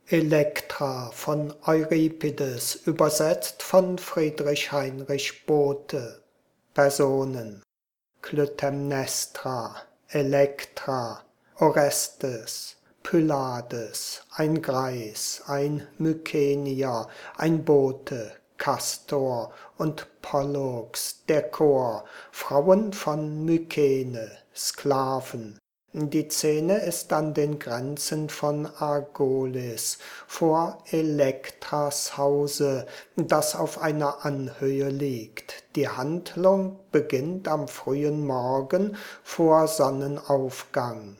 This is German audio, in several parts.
Elektra von Euripides, übersetzt von Friedrich Heinrich Bothe. Personen: Klytämnestra, Elektra, Orestes, Pylades, ein Greis, ein Mykenier, ein Bote, Kastor und Pollux, der Chor, Frauen von Mykene, Sklaven. Die Szene ist an den Grenzen von Argolis, vor Elektras Hause, das auf einer Anhöhe liegt. Die Handlung beginnt am frühen Morgen vor Sonnenaufgang.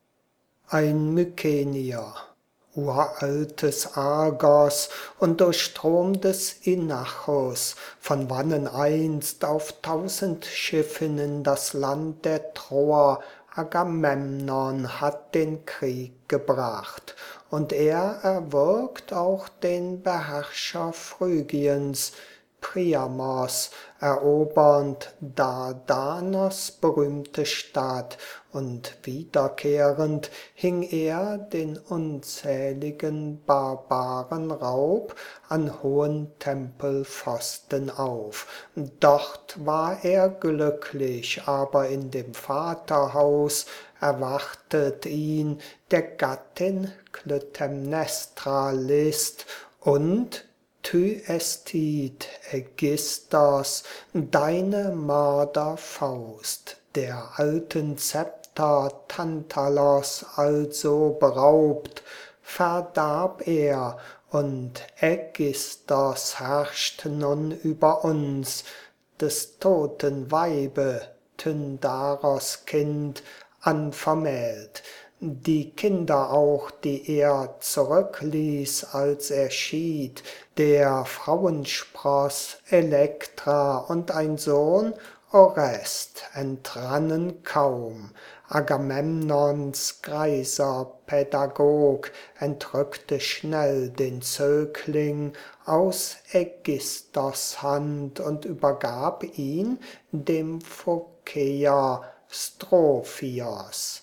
Ein Mykenier, uraltes Argos und durchstromtes Inachos, von wannen einst auf 1000 Schiffen in das Land der Troer Agamemnon hat den Krieg gebracht, und er erwürgt auch den Beherrscher Phrygiens, Priamos, erobernd Dardanos berühmte Stadt, und wiederkehrend hing er den unzähligen Barbaren Raub an hohen Tempelpfosten auf. Dort war er glücklich, aber in dem Vaterhaus erwartet ihn der Gattin Klytämnestra List und Thyestit, Ägisthos, deine Mörderfaust, der alten Zepter Tantalos also beraubt, verdarb er, und Ägisthos herrscht nun über uns, des toten Weibe, Tyndaros Kind, anvermählt. Die Kinder auch, die er zurückließ, als er schied, der Frauenspross Elektra und ein Sohn Orest, entrannen kaum. Agamemnons greiser Pädagog entrückte schnell den Zögling aus Ägisthos Hand und übergab ihn dem Phokäer Strophios.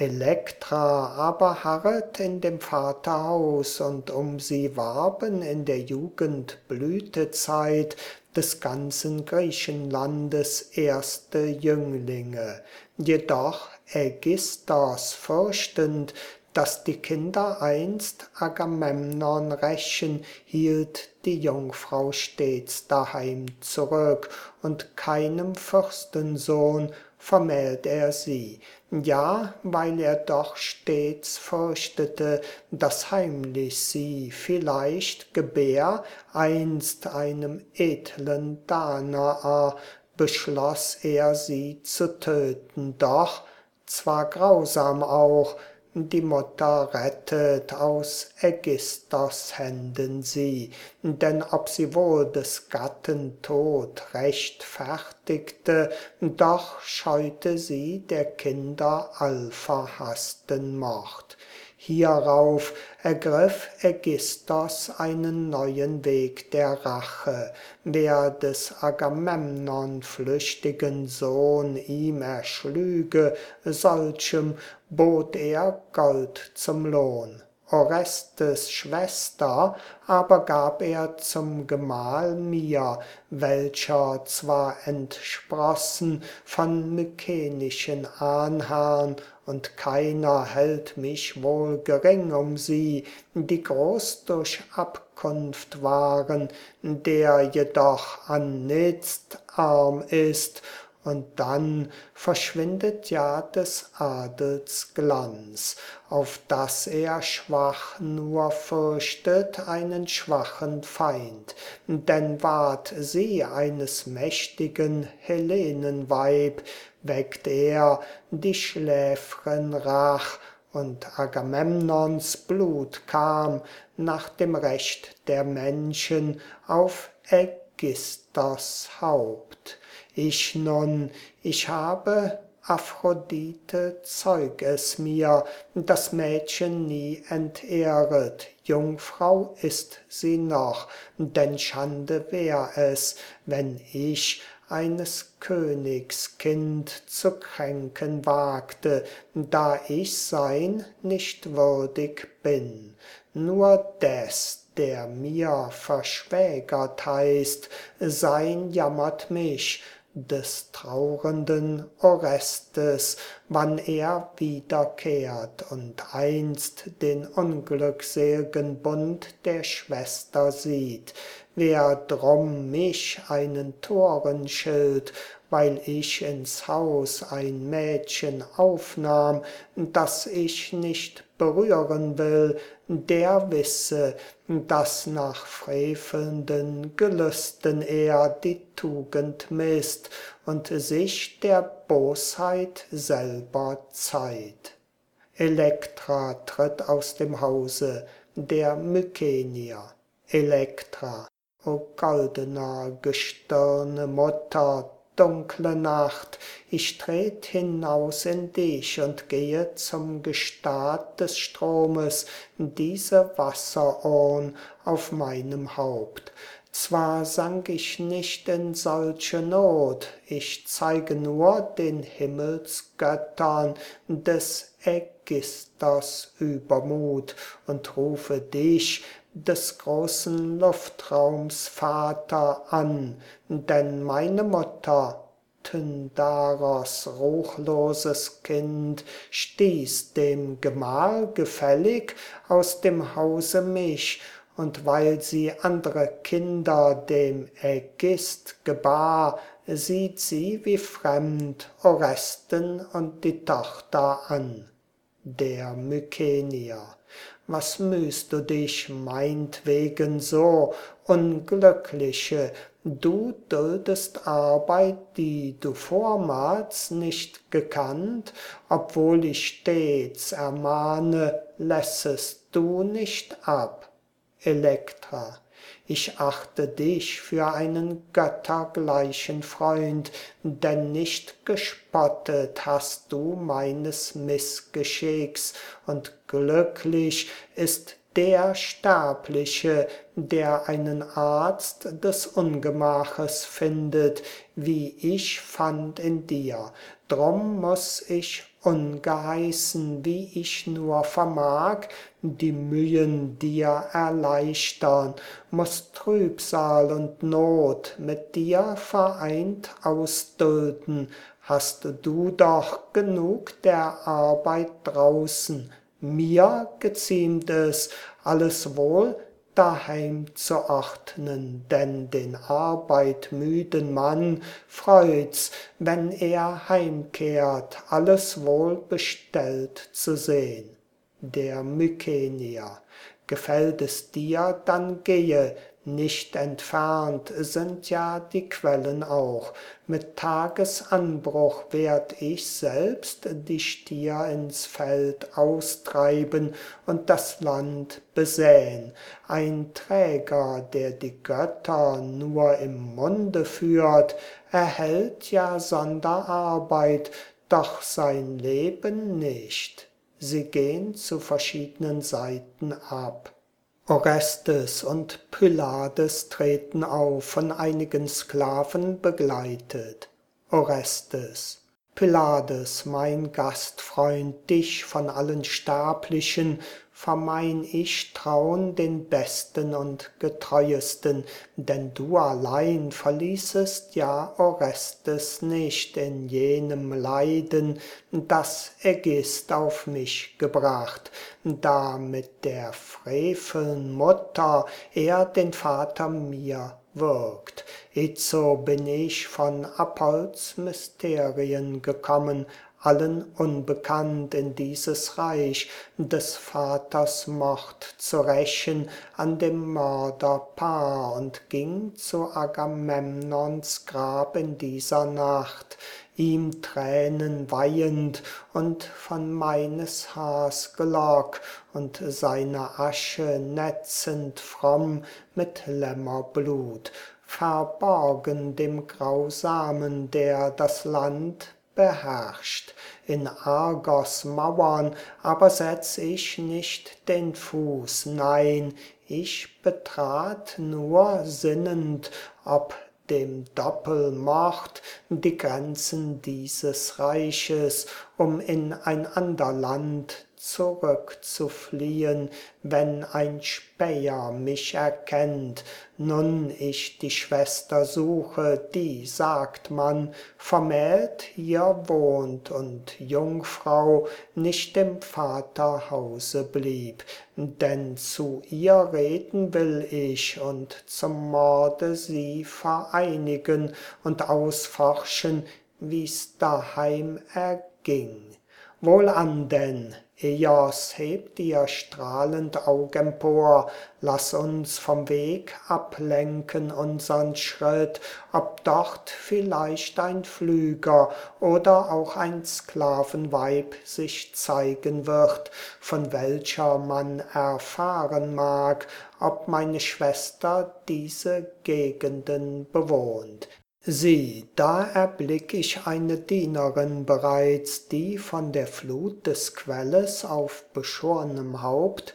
Elektra aber harret in dem Vaterhaus, und um sie warben in der Jugend Blütezeit des ganzen Griechenlandes erste Jünglinge. Jedoch Ägisthos fürchtend, dass die Kinder einst Agamemnon rächen, hielt die Jungfrau stets daheim zurück, und keinem Fürstensohn vermählt er sie. Ja, weil er doch stets fürchtete, dass heimlich sie vielleicht gebär einst einem edlen Danaer, beschloss er sie zu töten. Doch, zwar grausam auch, die Mutter rettet aus Ägisthos Händen sie, denn ob sie wohl des Gatten Tod rechtfertigte, doch scheute sie der Kinder allverhassten Mord. Hierauf ergriff Ägisthos einen neuen Weg der Rache. Wer des Agamemnon flüchtigen Sohn ihm erschlüge, solchem bot er Gold zum Lohn. Orestes Schwester aber gab er zum Gemahl mir, welcher zwar entsprossen von mykenischen Ahnherrn, und keiner hält mich wohl gering um sie, die groß durch Abkunft waren, der jedoch annitzt arm ist, und dann verschwindet ja des Adels Glanz, auf daß er schwach nur fürchtet einen schwachen Feind. Denn ward sie eines mächtigen Hellenenweib, weckt er die Schläfren Rach, und Agamemnons Blut kam nach dem Recht der Menschen auf Ägisthos Haupt. Ich nun, ich habe, Aphrodite, zeug es mir, das Mädchen nie entehret, Jungfrau ist sie noch, denn Schande wär es, wenn ich eines Königs Kind zu kränken wagte, da ich sein nicht würdig bin. nur des, der mir verschwägert heißt, sein jammert mich, des trauernden Orestes, wann er wiederkehrt und einst den unglücksel'gen Bund der Schwester sieht. Wer drum mich einen Torenschild, weil ich ins Haus ein Mädchen aufnahm, das ich nicht berühren will, der wisse, dass nach frevelnden Gelüsten er die Tugend misst und sich der Bosheit selber zeiht. Elektra tritt aus dem Hause der Mykenier. Elektra, o goldener Gestirne Mutter, dunkle Nacht, ich tret hinaus in dich und gehe zum Gestad des Stromes, diese Wasserurn auf meinem Haupt. Zwar sank ich nicht in solche Not, ich zeige nur den Himmelsgöttern des Ägisthos Übermut und rufe dich, des großen Luftraums Vater, an, denn meine Mutter, Tyndaros ruchloses Kind, stieß dem Gemahl gefällig aus dem Hause mich, und weil sie andre Kinder dem Ägisth gebar, sieht sie wie fremd Oresten und die Tochter an. Der Mykenier: Was mühst du dich meinetwegen so, Unglückliche? Du duldest Arbeit, die du vormals nicht gekannt, obwohl ich stets ermahne, lässest du nicht ab. Elektra: Ich achte dich für einen göttergleichen Freund, denn nicht gespottet hast du meines Missgeschicks, und glücklich ist der Sterbliche, der einen Arzt des Ungemaches findet, wie ich fand in dir. Drum muß ich ungeheißen, wie ich nur vermag, die Mühen dir erleichtern, muß Trübsal und Not mit dir vereint ausdulden, hast du doch genug der Arbeit draußen. Mir geziemt es, alles wohl daheim zu ordnen, denn den arbeitmüden Mann freut's, wenn er heimkehrt, alles wohl bestellt zu sehn. Der Mykenier: Gefällt es dir, dann gehe, nicht entfernt sind ja die Quellen auch. Mit Tagesanbruch werd ich selbst die Stier ins Feld austreiben und das Land besäen. Ein Träger, der die Götter nur im Munde führt, erhält ja Sonderarbeit, doch sein Leben nicht. Sie gehn zu verschiedenen Seiten ab. Orestes und Pylades treten auf, von einigen Sklaven begleitet. Orestes: Pylades, mein Gastfreund, dich von allen Sterblichen vermein ich traun den besten und getreuesten, denn du allein verließest ja Orestes nicht in jenem Leiden, das Ägisth auf mich gebracht, da mit der freveln Mutter er den Vater mir wirkt. Itzo bin ich von Apolls Mysterien gekommen, allen unbekannt in dieses Reich, des Vaters Mord zu rächen an dem Mörderpaar, und ging zu Agamemnons Grab in dieser Nacht, ihm Tränen weihend und von meines Haars Gelock und seiner Asche netzend fromm mit Lämmerblut, verborgen dem Grausamen, der das Land beherrscht. In Argos Mauern aber setz ich nicht den Fuß, nein, ich betrat nur sinnend, ob dem Doppelmord die Grenzen dieses Reiches, um in ein ander Land zurückzufliehen, wenn ein Späher mich erkennt. Nun ich die Schwester suche, die, sagt man, vermählt hier wohnt und Jungfrau nicht im Vaterhause blieb. Denn zu ihr reden will ich und zum Morde sie vereinigen und ausforschen, wie's daheim erging. Wohlan denn, Eos, hebt ihr strahlend Aug empor, lass uns vom Weg ablenken unsern Schritt, ob dort vielleicht ein Pflüger oder auch ein Sklavenweib sich zeigen wird, von welcher man erfahren mag, ob meine Schwester diese Gegenden bewohnt. Sieh, da erblick ich eine Dienerin bereits, die von der Flut des Quelles auf beschornem Haupt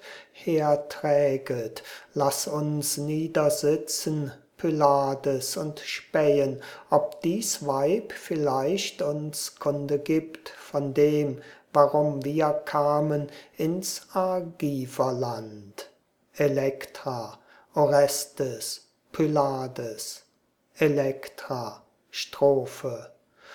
herträget. Lass uns niedersitzen, Pylades, und spähen, ob dies Weib vielleicht uns Kunde gibt von dem, warum wir kamen ins Argiverland. Elektra, Orestes, Pylades. Elektra, Strophe.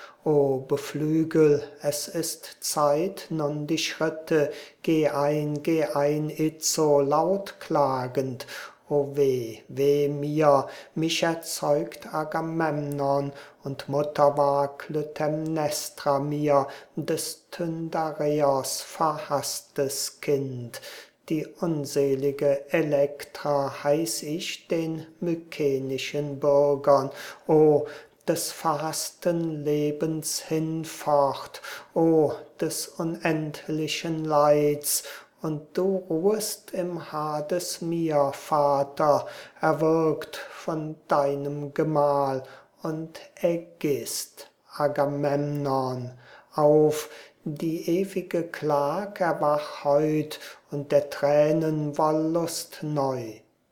O beflügel, es ist Zeit, nun die Schritte, geh ein, itzo, laut klagend. O weh, weh mir, mich erzeugt Agamemnon, und Mutter war Klytämnestra mir, des Tyndareos verhaßtes Kind. Die unselige Elektra heiß ich den mykenischen Bürgern, o des verhaßten Lebens hinfort, o des unendlichen Leids, und du ruhest im Hades mir, Vater, erwürgt von deinem Gemahl, und Ägist, Agamemnon, auf, die ewige Klag erwach heut, und der Tränen Wollust neu.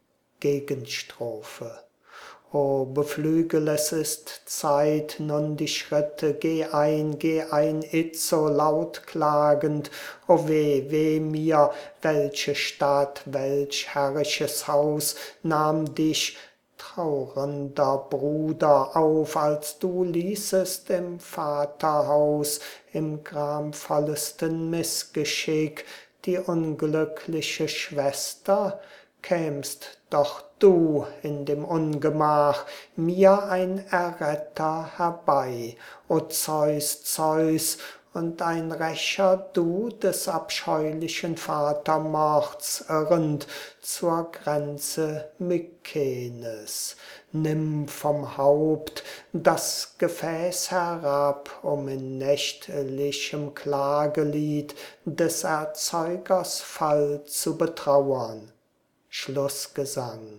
Gegenstrophe. O beflügel, es ist Zeit, nun die Schritte, geh ein, itzo, laut klagend. O weh, weh mir, welche Stadt, welch herrliches Haus nahm dich, trauernder Bruder, auf, als du ließest im Vaterhaus, im gramvollesten Missgeschick, die unglückliche Schwester? Kämst doch du in dem Ungemach mir ein Erretter herbei, o Zeus, Zeus, und ein Rächer du des abscheulichen Vatermords irrend zur Grenze Mykenes. Nimm vom Haupt das Gefäß herab, um in nächtlichem Klagelied des Erzeugers Fall zu betrauern. Schlussgesang.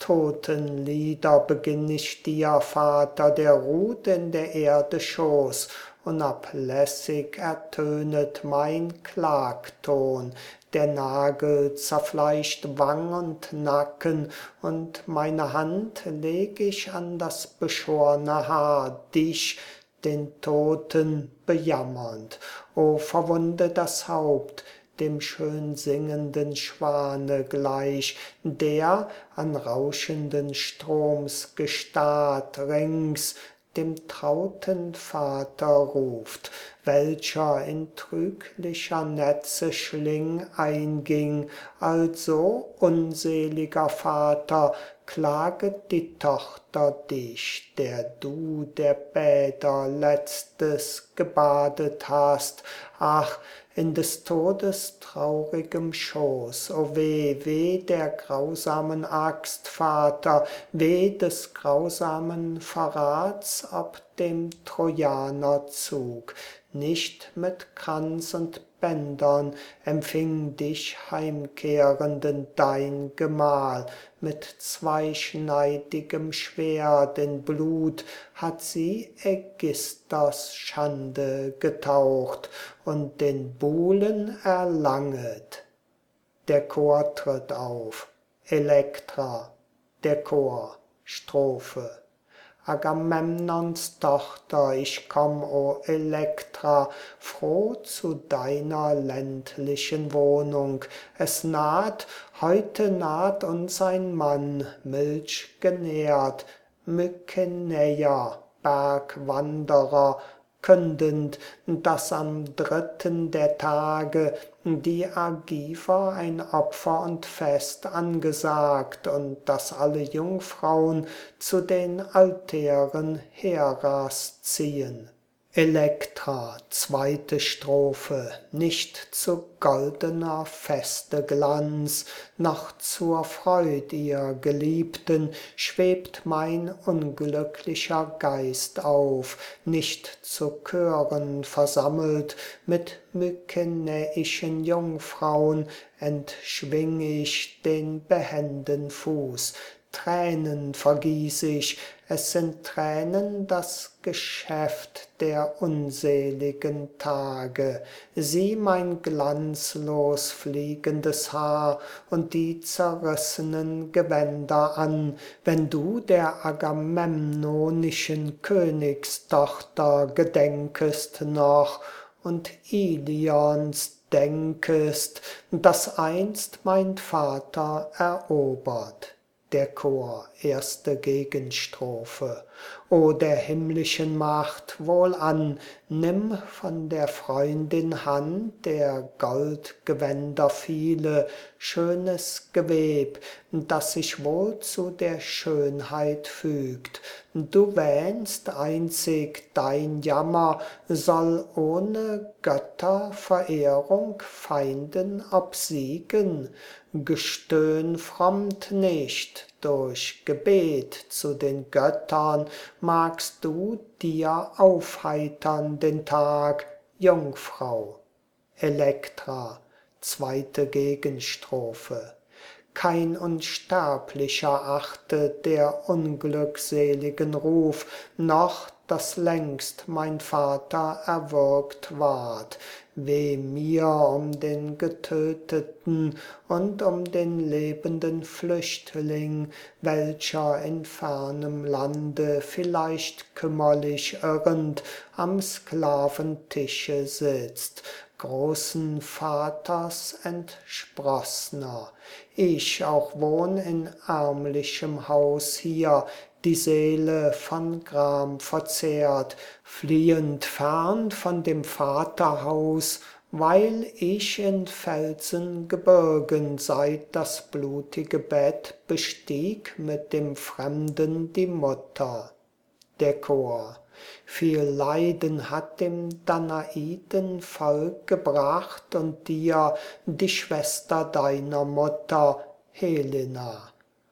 Totenlieder beginn ich dir, Vater, der ruht in der Erde Schoß, unablässig ertönet mein Klagton, der Nagel zerfleischt Wang und Nacken, und meine Hand leg ich an das beschorne Haar, dich, den Toten, bejammernd. O verwunde das Haupt, dem schön singenden Schwane gleich, der an rauschenden Stroms Gestad rings dem trauten Vater ruft, welcher in trüglicher Netze Schling einging. Also, unseliger Vater, klaget die Tochter dich, der du der Bäder letztes gebadet hast. Ach, in des Todes traurigem Schoß, o weh, weh der grausamen Axt, Vater, weh des grausamen Verrats ob dem Trojanerzug. Nicht mit Kranz und Bändern empfing dich heimkehrenden dein Gemahl, mit zweischneidigem Schwert in Blut hat sie Ägisthos Schande getaucht und den Buhlen erlanget. Der Chor tritt auf. Elektra, der Chor, Strophe. Agamemnons Tochter, ich komm, o Elektra, froh zu deiner ländlichen Wohnung. Es naht, heute naht uns ein Mann, milchgenährt, Mykenäer, Bergwanderer, kündend, dass am dritten der Tage die Argiver ein Opfer und Fest angesagt und dass alle Jungfrauen zu den Altären Heras ziehen. Elektra, zweite Strophe, nicht zu goldener Feste Glanz, noch zur Freud ihr Geliebten schwebt mein unglücklicher Geist auf, nicht zu Chören versammelt mit mykenäischen Jungfrauen entschwing ich den behenden Fuß, Tränen vergieß ich, es sind Tränen das Geschäft der unseligen Tage. Sieh mein glanzlos fliegendes Haar und die zerrissenen Gewänder an, wenn du der agamemnonischen Königstochter gedenkest noch und Ilions denkest, das einst mein Vater erobert. Der Chor, erste Gegenstrophe. O der himmlischen Macht, wohlan, nimm von der Freundin Hand der Goldgewänder viele, schönes Geweb, das sich wohl zu der Schönheit fügt. Du wähnst einzig dein Jammer soll ohne Götterverehrung Feinden obsiegen. Gestöhn frommt nicht, durch Gebet zu den Göttern magst du dir aufheitern den Tag, Jungfrau. Elektra, zweite Gegenstrophe. Kein Unsterblicher achtet der unglückseligen Ruf, noch dass längst mein Vater erwürgt ward. Weh mir um den Getöteten und um den lebenden Flüchtling, welcher in fernem Lande vielleicht kümmerlich irrend am Sklaventische sitzt, großen Vaters Entsprossner. Ich auch wohn in ärmlichem Haus hier, die Seele von Gram verzehrt, fliehend fern von dem Vaterhaus, weil ich in Felsengebirgen seit das blutige Bett bestieg mit dem Fremden die Mutter. Der Chor. Viel Leiden hat dem Danaiden-Volk gebracht und dir die Schwester deiner Mutter, Helena.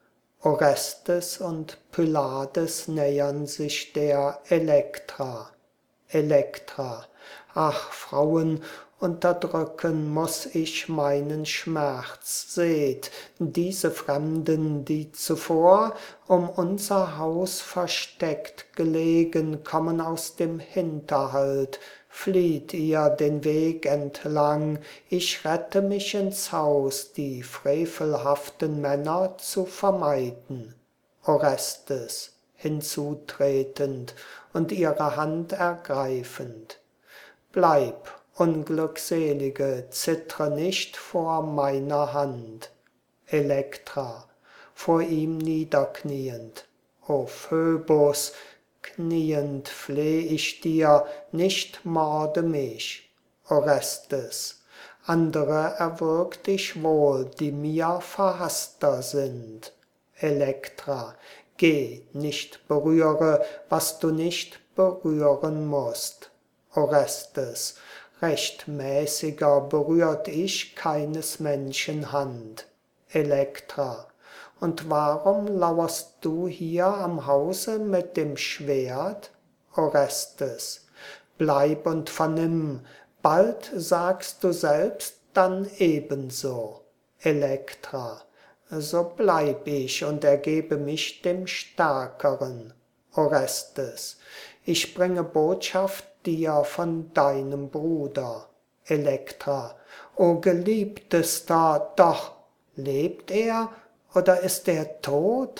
Orestes und Pylades nähern sich der Elektra. Elektra. Ach, Frauen, unterdrücken muß ich meinen Schmerz. Seht, diese Fremden, die zuvor um unser Haus versteckt gelegen, kommen aus dem Hinterhalt. Flieht ihr den Weg entlang, ich rette mich ins Haus, die frevelhaften Männer zu vermeiden. Orestes, hinzutretend und ihre Hand ergreifend. Bleib, Unglückselige, zittre nicht vor meiner Hand. Elektra, vor ihm niederkniend. O Phöbus, kniend fleh ich dir, nicht morde mich. Orestes, andere erwürgt ich wohl, die mir verhaßter sind. Elektra, geh, nicht berühre, was du nicht berühren musst. Orestes, rechtmäßiger berührt ich keines Menschen Hand. Elektra, und warum lauerst du hier am Hause mit dem Schwert? Orestes, bleib und vernimm, bald sagst du selbst, dann ebenso. Elektra, so bleib ich und ergebe mich dem Stärkeren. Orestes, ich bringe Botschaft dir von deinem Bruder. Elektra, o Geliebtester, doch lebt er oder ist er tot?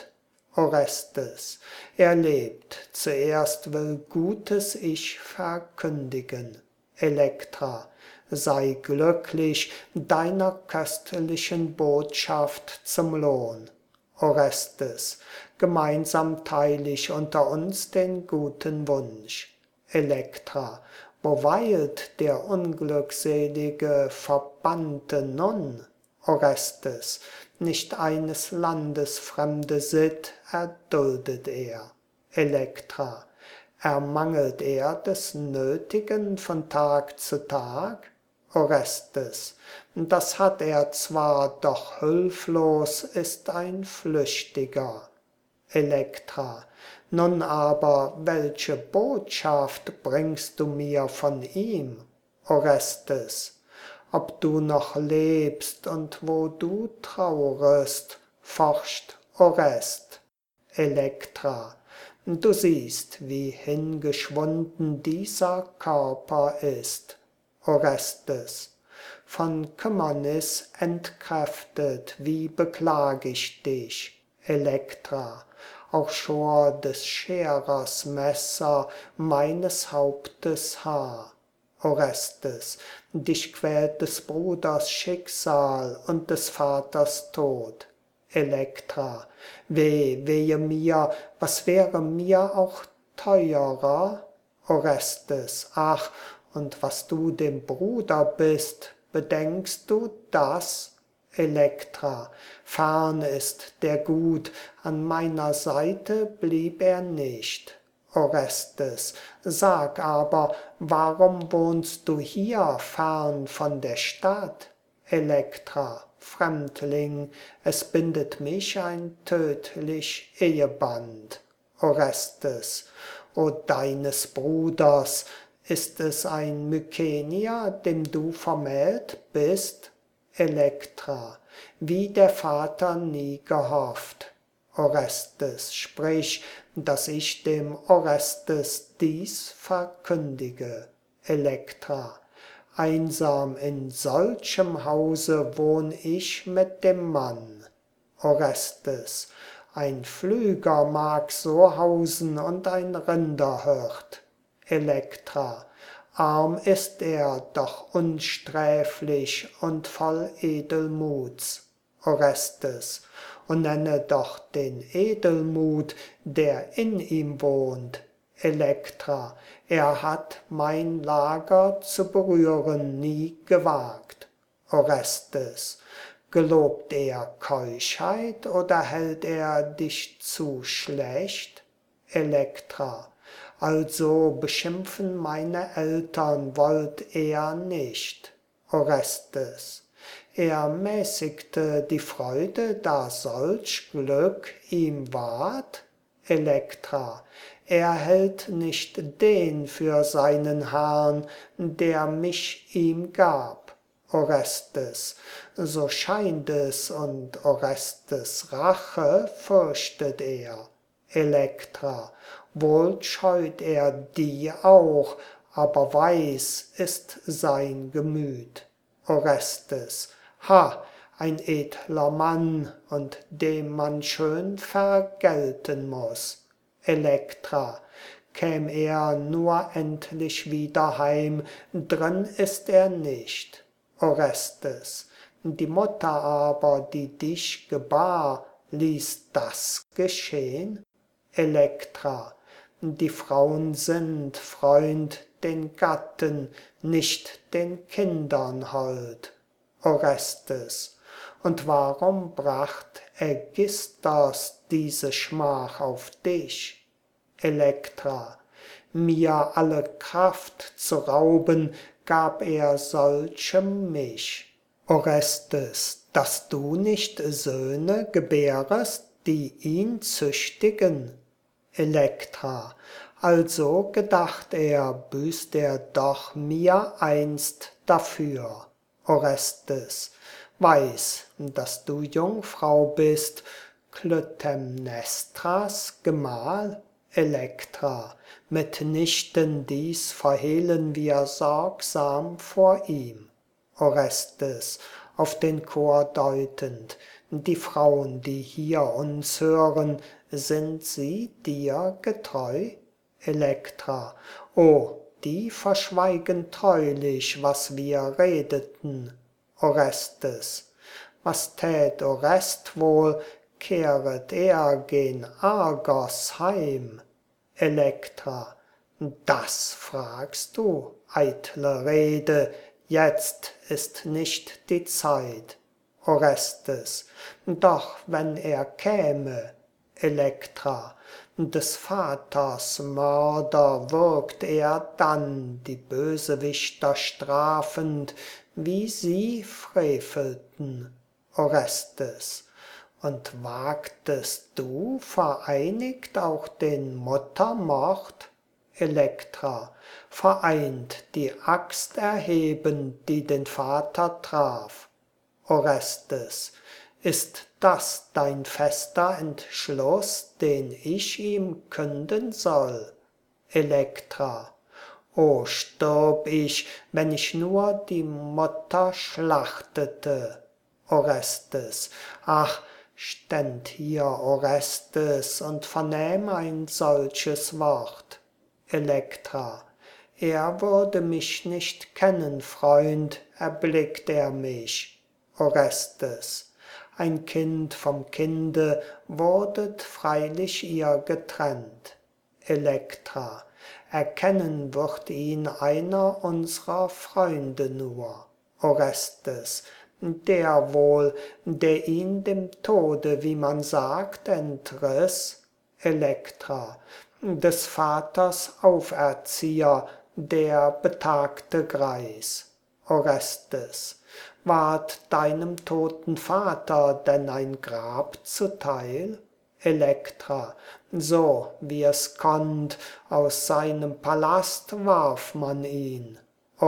Orestes, er lebt, zuerst will gutes Ich verkündigen. Elektra, sei glücklich deiner köstlichen Botschaft zum Lohn. Orestes, gemeinsam teil ich unter uns den guten Wunsch. Elektra, wo weilt der unglückselige Verbannte nun? Orestes, nicht eines Landes fremde Sitt erduldet er. Elektra, ermangelt er des Nötigen von Tag zu Tag? Orestes, das hat er zwar, doch hülflos ist ein Flüchtiger. Elektra, nun aber, welche Botschaft bringst du mir von ihm? Orestes, ob du noch lebst und wo du traurest, forscht Orest. Elektra, du siehst, wie hingeschwunden dieser Körper ist. Orestes, von Kümmernis entkräftet, wie beklag ich dich. Elektra, auch schor des Scherers Messer meines Hauptes Haar. Orestes, dich quält des Bruders Schicksal und des Vaters Tod. Elektra, wehe mir, was wäre mir auch teurer? Orestes, ach, und was du dem Bruder bist, bedenkst du das? Elektra, fern ist der Gut, an meiner Seite blieb er nicht. Orestes, sag aber, warum wohnst du hier fern von der Stadt? Elektra, Fremdling, es bindet mich ein tödlich Eheband. Orestes, o deines Bruders, ist es ein Mykenier, dem du vermählt bist? Elektra, wie der Vater nie gehofft. Orestes, sprich, dass ich dem Orestes dies verkündige. Elektra, einsam in solchem Hause wohn ich mit dem Mann. Orestes, ein Pflüger mag so hausen und ein Rinderhirt. Elektra, arm ist er, doch unsträflich und voll Edelmuts. Orestes, o nenne doch den Edelmut, der in ihm wohnt. Elektra, er hat mein Lager zu berühren nie gewagt. Orestes, gelobt er Keuschheit oder hält er dich zu schlecht? Elektra, also beschimpfen meine Eltern wollt er nicht. Orestes, er mäßigte die Freude, da solch Glück ihm ward? Elektra, er hält nicht den für seinen Herrn, der mich ihm gab. Orestes, so scheint es, und Orestes Rache fürchtet er. Elektra, wohl scheut er die auch, aber weiß ist sein Gemüt. Orestes, ha, ein edler Mann, und dem man schön vergelten muß. Elektra, käm er nur endlich wieder heim, drin ist er nicht. Orestes, die Mutter aber, die dich gebar, ließ das geschehn? Elektra, die Frauen sind, Freund, den Gatten, nicht den Kindern hold. Orestes, und warum bracht Ägisthos diese Schmach auf dich? Elektra, mir alle Kraft zu rauben, gab er solchem mich. Orestes, dass du nicht Söhne gebärest, die ihn züchtigen? Elektra, also gedacht er, büßt er doch mir einst dafür. Orestes, weiß, dass du Jungfrau bist, Klytämnestras Gemahl? Elektra, mitnichten dies verhehlen wir sorgsam vor ihm. Orestes, auf den Chor deutend, Die Frauen, die hier uns hören, sind sie dir getreu? Elektra: O, die verschweigen treulich, was wir redeten. Orestes: Was tät Orest wohl, kehret er gen Argos heim? Elektra: Das fragst du, eitle Rede, jetzt ist nicht die Zeit. Orestes: Doch wenn er käme. Elektra: Des Vaters Mörder würgt er dann die Bösewichter strafend, wie sie frevelten. Orestes: Und wagtest du vereinigt auch den Muttermord? Elektra: Vereint die Axt erheben, die den Vater traf. Orestes: Ist das dein fester Entschluss, den ich ihm künden soll? Elektra: O, stürb ich, wenn ich nur die Mutter schlachtete. Orestes: Ach, ständ hier Orestes und vernähm ein solches Wort. Elektra: Er würde mich nicht kennen, Freund, erblickt er mich. Orestes: Ein Kind vom Kinde wurdet freilich ihr getrennt. Elektra: Erkennen wird ihn einer unserer Freunde nur. Orestes: Der wohl, der ihn dem Tode, wie man sagt, entriss. Elektra: Des Vaters Auferzieher, der betagte Greis. Orestes: Ward deinem toten Vater denn ein Grab zuteil? Elektra: So wie es konnt, aus seinem Palast warf man ihn.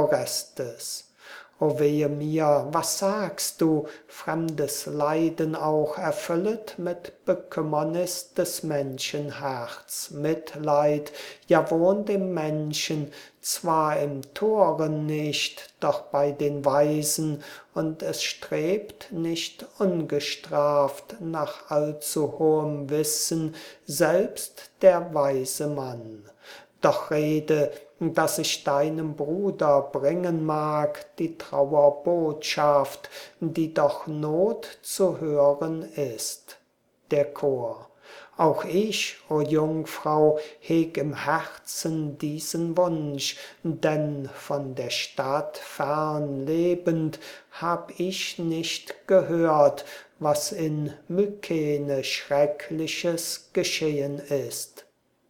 Orestes: O wehe mir, was sagst du, fremdes Leiden auch erfüllet mit Bekümmernis des Menschenherz, Mitleid, ja wohnt im Menschen, zwar im Toren nicht, doch bei den Weisen, und es strebt nicht ungestraft nach allzu hohem Wissen selbst der weise Mann. Doch rede, dass ich deinem Bruder bringen mag die Trauerbotschaft, die doch Not zu hören ist. Der Chor: Auch ich, o Jungfrau, heg im Herzen diesen Wunsch, denn von der Stadt fern lebend hab ich nicht gehört, was in Mykene Schreckliches geschehen ist.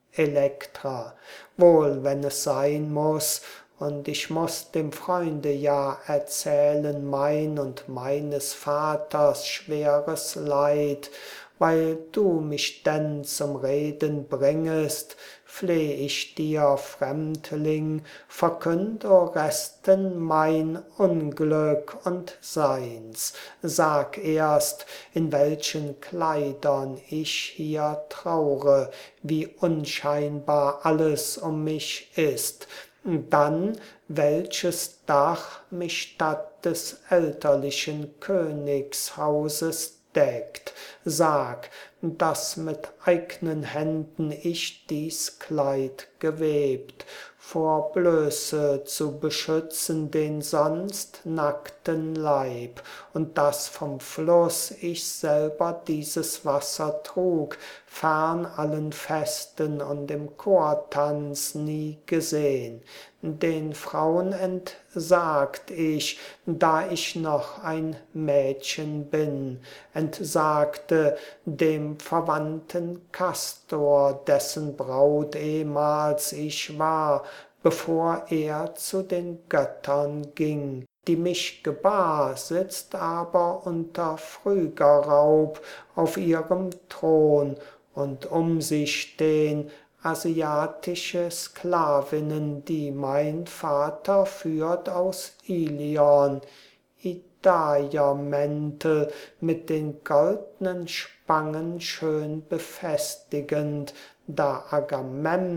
Elektra: Wohl, wenn es sein muß, und ich muß dem Freunde ja erzählen mein und meines Vaters schweres Leid, weil du mich denn zum Reden bringest, fleh ich dir, Fremdling, verkünd Oresten mein Unglück und seins. Sag erst, in welchen Kleidern ich hier traure, wie unscheinbar alles um mich ist, dann welches Dach mich statt des elterlichen Königshauses deckt. Sag, dass mit eignen Händen ich dies Kleid gewebt, vor Blöße zu beschützen den sonst nackten Leib, und dass vom Fluss ich selber dieses Wasser trug, fern allen Festen und im Chortanz nie gesehn. Den Frauen entsagt ich, da ich noch ein Mädchen bin, entsagte dem verwandten Kastor, dessen Braut ehmals ich war, bevor er zu den Göttern ging. Die mich gebar, sitzt aber unter Phrygerraub auf ihrem Thron, und um sie stehn asiatische Sklavinnen, die mein Vater führt aus Ilion, Idaiermäntel mit den goldnen Spangen schön befestigend, da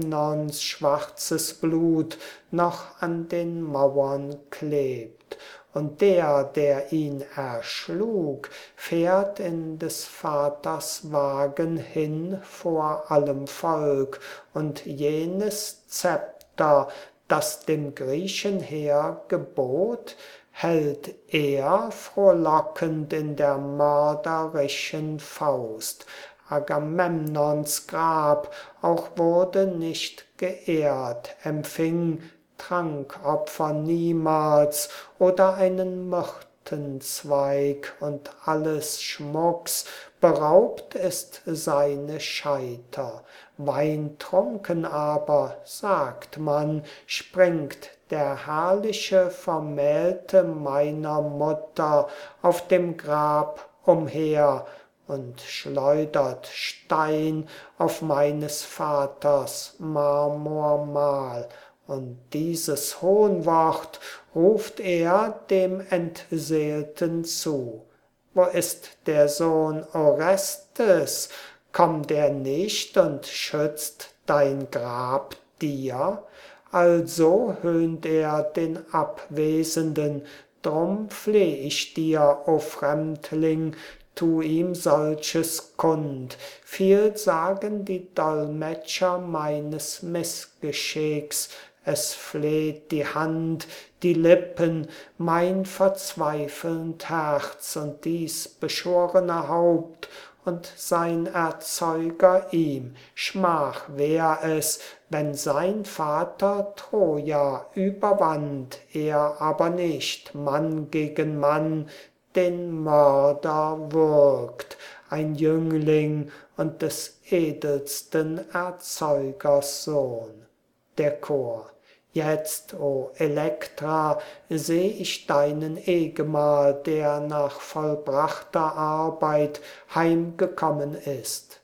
Agamemnons schwarzes Blut noch an den Mauern klebt. und der ihn erschlug, fährt in des Vaters Wagen hin vor allem Volk, und jenes Zepter, das dem Griechenheer gebot, hält er frohlockend in der mörderischen Faust. Agamemnons Grab auch wurde nicht geehrt, empfing Trankopfer niemals oder einen Myrtenzweig, und alles Schmucks beraubt ist seine Scheiter. Weintrunken aber, sagt man, springt der herrliche Vermählte meiner Mutter auf dem Grab umher und schleudert Stein auf meines Vaters Marmormal. Und dieses Hohnwort ruft er dem Entseelten zu. Wo ist der Sohn Orestes? Kommt er nicht und schützt dein Grab dir? Also höhnt er den Abwesenden, drum fleh ich dir, o Fremdling, tu ihm solches kund. Viel sagen die Dolmetscher meines Missgeschicks, es fleht die Hand, die Lippen, mein verzweifelnd Herz und dies beschorene Haupt und sein Erzeuger ihm. Schmach wär es, wenn sein Vater Troja überwand, er aber nicht, Mann gegen Mann, den Mörder würgt, ein Jüngling und des edelsten Erzeugers Sohn. Der Chor. Jetzt, o Elektra, seh ich deinen Ehgemahl, der nach vollbrachter Arbeit heimgekommen ist.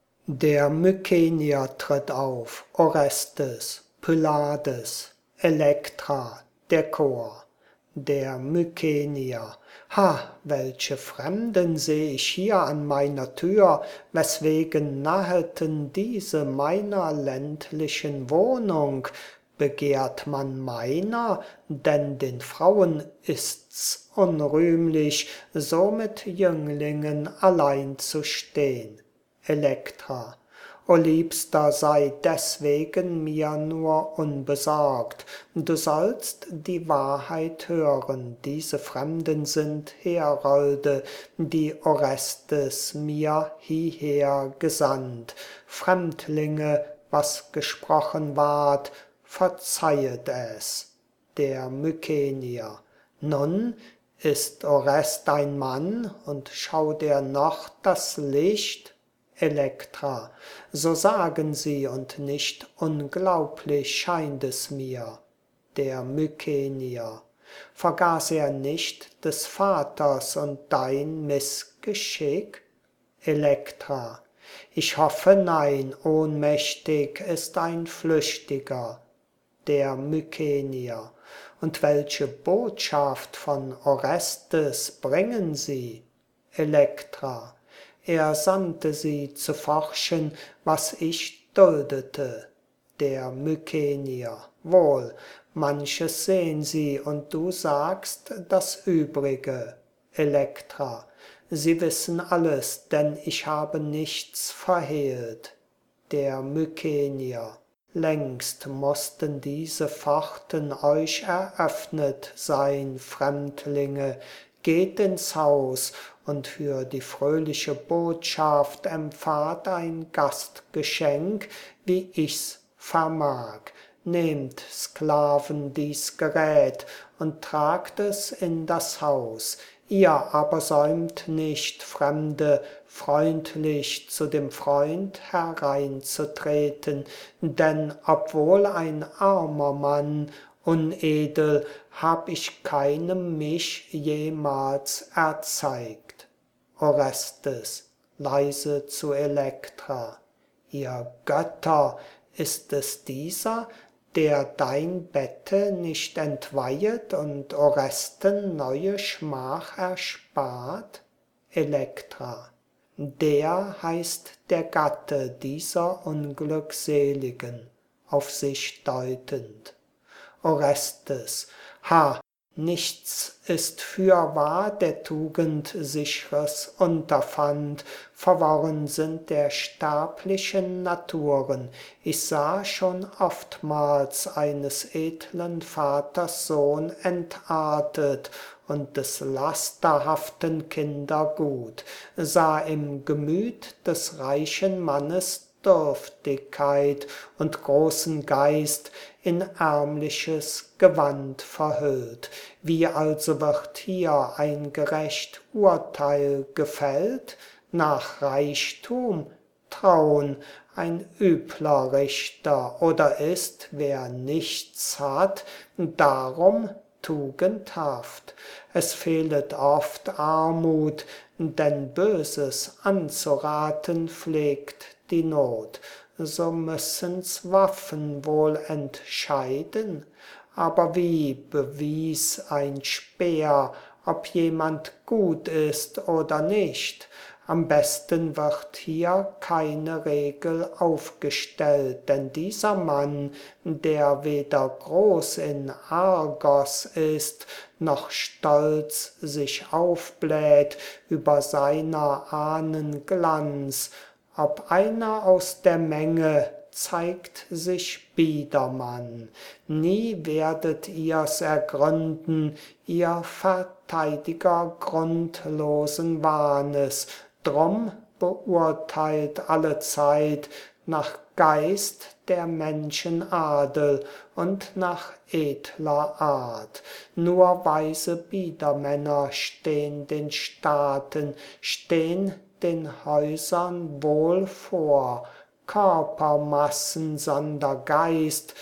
Der Mykenier tritt auf, Orestes, Pylades, Elektra, der Chor. Der Mykenier. Ha, welche Fremden seh ich hier an meiner Tür, weswegen naheten diese meiner ländlichen Wohnung? Begehrt man meiner, denn den Frauen ist's unrühmlich, so mit Jünglingen allein zu stehn. Elektra. O Liebster, sei deswegen mir nur unbesorgt. Du sollst die Wahrheit hören, diese Fremden sind Herolde, die Orestes mir hieher gesandt. Fremdlinge, was gesprochen ward, verzeihet es. Der Mykenier. Nun, ist Orest ein Mann und schaut er noch das Licht? Elektra. So sagen sie, und nicht unglaublich scheint es mir. Der Mykenier. Vergaß er nicht des Vaters und dein Missgeschick? Elektra. Ich hoffe nein, ohnmächtig ist ein Flüchtiger. Der Mykenier. Und welche Botschaft von Orestes bringen sie? Elektra. Er sandte sie zu forschen, was ich duldete. Der Mykenier. Wohl, manches sehn sie, und du sagst das Übrige. Elektra. Sie wissen alles, denn ich habe nichts verhehlt. Der Mykenier. Längst mußten diese Pforten euch eröffnet sein, Fremdlinge. Geht ins Haus und für die fröhliche Botschaft empfahrt ein Gastgeschenk, wie ich's vermag. Nehmt, Sklaven, dies Gerät und tragt es in das Haus. Ihr aber säumt nicht, Fremde, freundlich zu dem Freund hereinzutreten, denn obwohl ein armer Mann unedel, hab ich keinem mich jemals erzeigt. Orestes, leise zu Elektra. Ihr Götter, ist es dieser, der dein Bette nicht entweihet und Oresten neue Schmach erspart? Elektra. Der heißt der Gatte dieser Unglückseligen, auf sich deutend. Orestes. Ha, Nichts ist fürwahr der Tugend sichres Unterpfand, verworren sind der sterblichen Naturen. Ich sah schon oftmals eines edlen Vaters Sohn entartet und des lasterhaften Kinder gut, sah im Gemüt des reichen Mannes Dürftigkeit und großen Geist in ärmliches Gewand verhüllt. Wie also wird hier ein gerecht Urteil gefällt? Nach Reichtum, Traun, ein übler Richter, oder ist, wer nichts hat, darum tugendhaft? Es fehlet oft Armut, denn Böses anzuraten pflegt die Not. So müssen's Waffen wohl entscheiden. Aber wie bewies ein Speer, ob jemand gut ist oder nicht? Am besten wird hier keine Regel aufgestellt, denn dieser Mann, der weder groß in Argos ist, noch stolz sich aufbläht über seiner Ahnen Glanz, ob einer aus der Menge, zeigt sich Biedermann. Nie werdet ihr's ergründen, ihr Verteidiger grundlosen Wahnes, drum beurteilt allezeit nach Geist der Menschen Adel und nach edler Art. Nur weise Biedermänner stehn den Staaten, stehn den Häusern wohl vor, Körpermassen sonder Geist,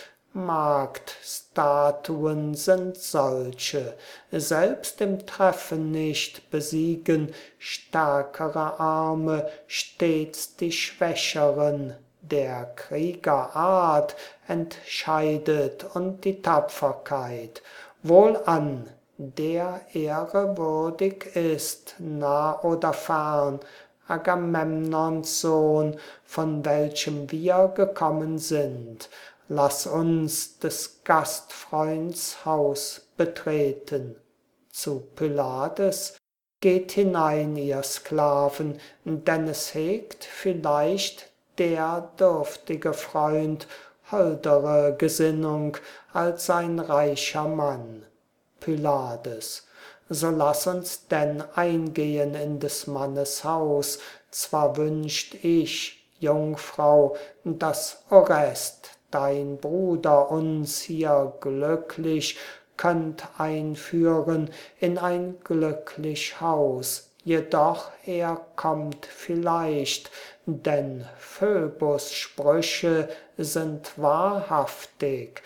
Marktstatuen sind solche, selbst im Treffen nicht besiegen stärkere Arme stets die Schwächeren, der Krieger Art entscheidet und die Tapferkeit. Wohlan, der Ehre würdig ist, nah oder fern, Agamemnons Sohn, von welchem wir gekommen sind. Lass uns des Gastfreunds Haus betreten. Zu Pylades: Geht hinein, ihr Sklaven, denn es hegt vielleicht der dürftige Freund holdere Gesinnung als ein reicher Mann. Pylades: So lass uns denn eingehen in des Mannes Haus. Zwar wünscht ich, Jungfrau, dass Orest, dein Bruder, uns hier glücklich könnt einführen in ein glücklich Haus, jedoch er kommt vielleicht, denn Phöbus' Sprüche sind wahrhaftig,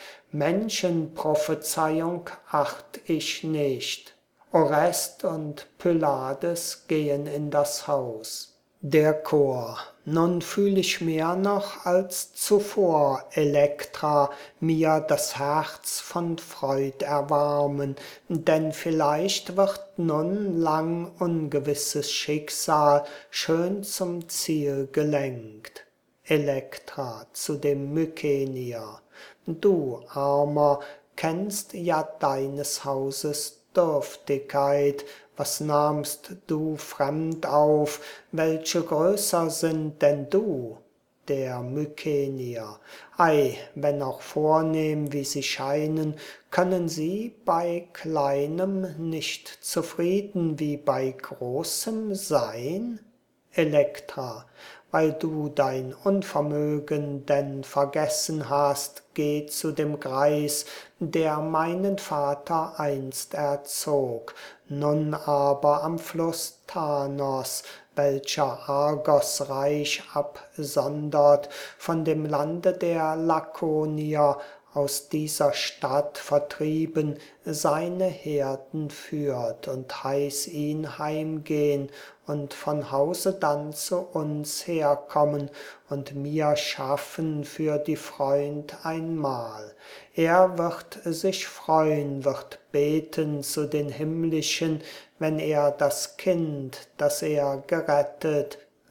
Menschenprophezeiung acht ich nicht. Orest und Pylades gehen in das Haus. Der Chor: Nun fühl ich mehr noch als zuvor, Elektra, mir das Herz von Freud erwarmen, denn vielleicht wird nun lang ungewisses Schicksal schön zum Ziel gelenkt. Elektra zu dem Mykenier: Du, Armer, kennst ja deines Hauses Dürftigkeit, was nahmst du fremd auf, welche größer sind denn du? Der Mykenier: Ei, wenn auch vornehm, wie sie scheinen, können sie bei kleinem nicht zufrieden wie bei großem sein? Elektra: Weil du dein Unvermögen denn vergessen hast, geh zu dem Greis, der meinen Vater einst erzog, nun aber am Fluss Thanos, welcher Argos Reich absondert von dem Lande der Lakonier, aus dieser Stadt vertrieben seine Herden führt, und heiß ihn heimgehn und von Hause dann zu uns herkommen und mir schaffen für die Freund ein Mahl. Er wird sich freun, wird beten zu den Himmlischen, wenn er das Kind, das er gerettet,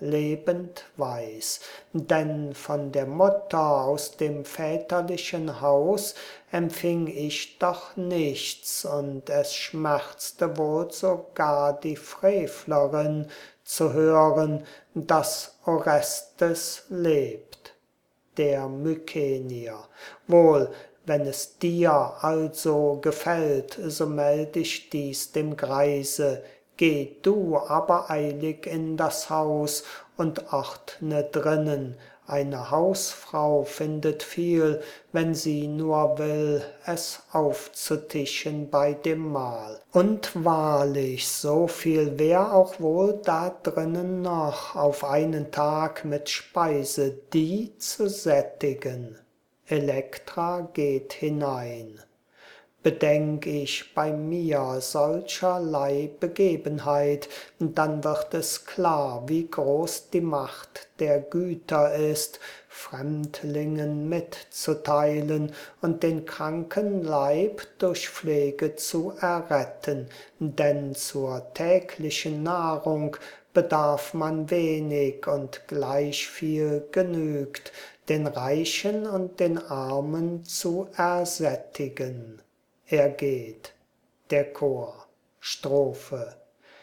lebend weiß. Denn von der Mutter aus dem väterlichen Haus empfing ich doch nichts, und es schmerzte wohl sogar die Frevlerin zu hören, dass Orestes lebt. Der Mykenier: Wohl, wenn es dir also gefällt, so meld ich dies dem Greise. Geh du aber eilig in das Haus und ordne drinnen. Eine Hausfrau findet viel, wenn sie nur will, es aufzutischen bei dem Mahl. Und wahrlich, so viel wär auch wohl da drinnen noch, auf einen Tag mit Speise die zu sättigen. Elektra geht hinein. Bedenk ich bei mir solcherlei Begebenheit, dann wird es klar, wie groß die Macht der Güter ist, Fremdlingen mitzuteilen und den kranken Leib durch Pflege zu erretten, denn zur täglichen Nahrung bedarf man wenig und gleich viel genügt, den Reichen und den Armen zu ersättigen. Er geht. Der Chor. Strophe.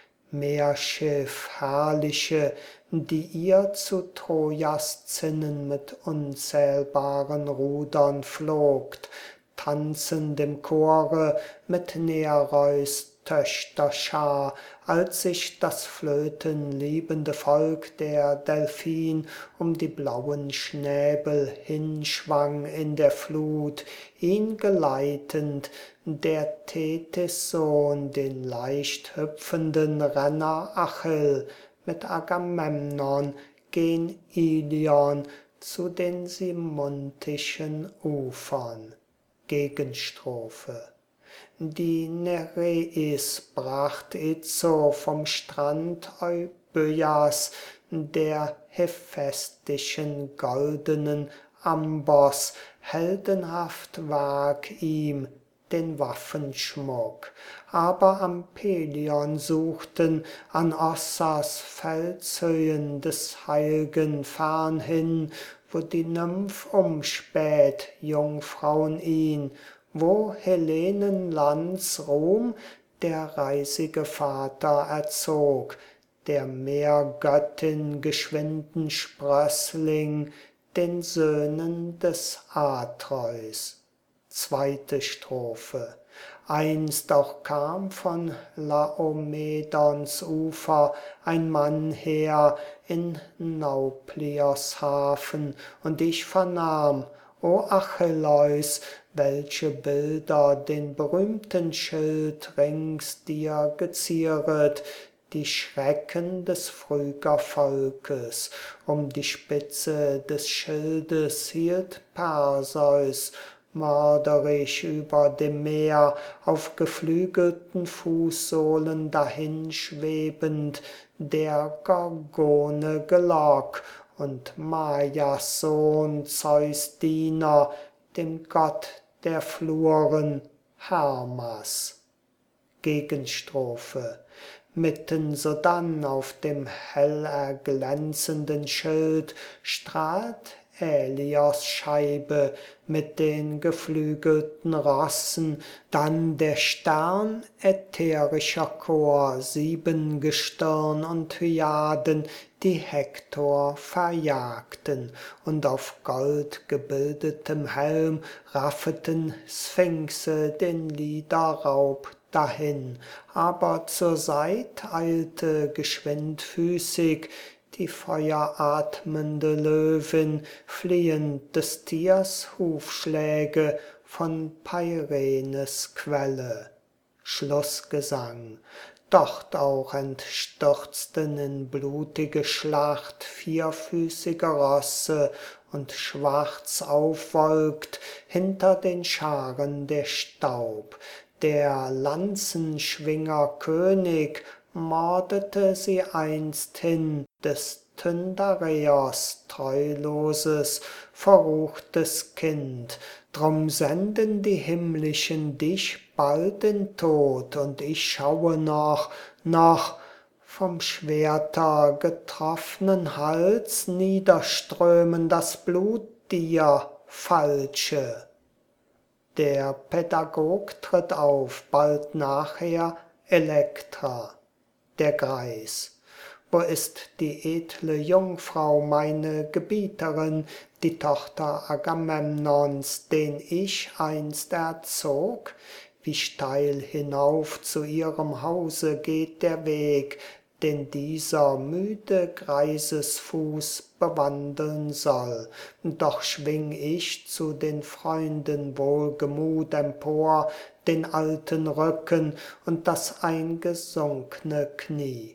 Meerschiff, herrliche, die ihr zu Trojas Zinnen mit unzählbaren Rudern flogt, tanzend im Chore mit Nereus Töchterschar, als sich das flötenliebende Volk der Delphin um die blauen Schnäbel hinschwang in der Flut, ihn geleitend, der Tethys Sohn, den leicht hüpfenden Renner Achill, mit Agamemnon gen Ilion zu den simuntischen Ufern. Gegenstrophe. Die Nereis bracht Itzo vom Strand Euböas, der hephästischen goldenen Amboss, heldenhaft wag ihm den Waffenschmuck. Aber am Pelion suchten, an Ossas Felshöhen des Heilgen fernhin, wo die Nymph umspäht, Jungfraun ihn, wo Helenenlands Ruhm der reisige Vater erzog, der Meergöttin geschwinden Sprössling, den Söhnen des Atreus. Zweite Strophe. Einst auch kam von Laomedons Ufer ein Mann her in Nauplios Hafen, und ich vernahm: O Achilleus, welche Bilder den berühmten Schild rings dir gezieret, die Schrecken des Phrygervolkes. Um die Spitze des Schildes hielt Perseus mörderisch über dem Meer, auf geflügelten Fußsohlen dahinschwebend, der Gorgone Gelock, und Maias Sohn, Zeus' Diener, dem Gott der Fluren, Hermas. Gegenstrophe. Mitten sodann auf dem hell erglänzenden Schild strahlt Älios Scheibe mit den geflügelten Rossen, dann der Stern ätherischer Chor, 7 Gestirn und Hyaden, die Hektor verjagten, und auf goldgebildetem Helm raffeten Sphinxe den Liederraub dahin, aber zur Seit eilte geschwindfüßig die feueratmende Löwin, fliehend des Tiers Hufschläge von Peirenes Quelle. Schlussgesang. Dort auch entstürzten in blutige Schlacht vierfüßige Rosse, und schwarz aufwolkt hinter den Scharen der Staub. Der Lanzenschwinger König mordete sie einst hin, des Tyndareos treuloses, verruchtes Kind. Drum senden die Himmlischen dich bald in Tod, und ich schaue noch vom Schwerter getroffnen Hals niederströmen das Blut dir, Falsche. Der Pädagog tritt auf, bald nachher Elektra. Der Greis. Wo ist die edle Jungfrau, meine Gebieterin, die Tochter Agamemnons, den ich einst erzog? Wie steil hinauf zu ihrem Hause geht der Weg, den dieser müde Greisesfuß bewandeln soll. Doch schwing ich zu den Freunden wohlgemut empor den alten Rücken und das eingesunkne Knie.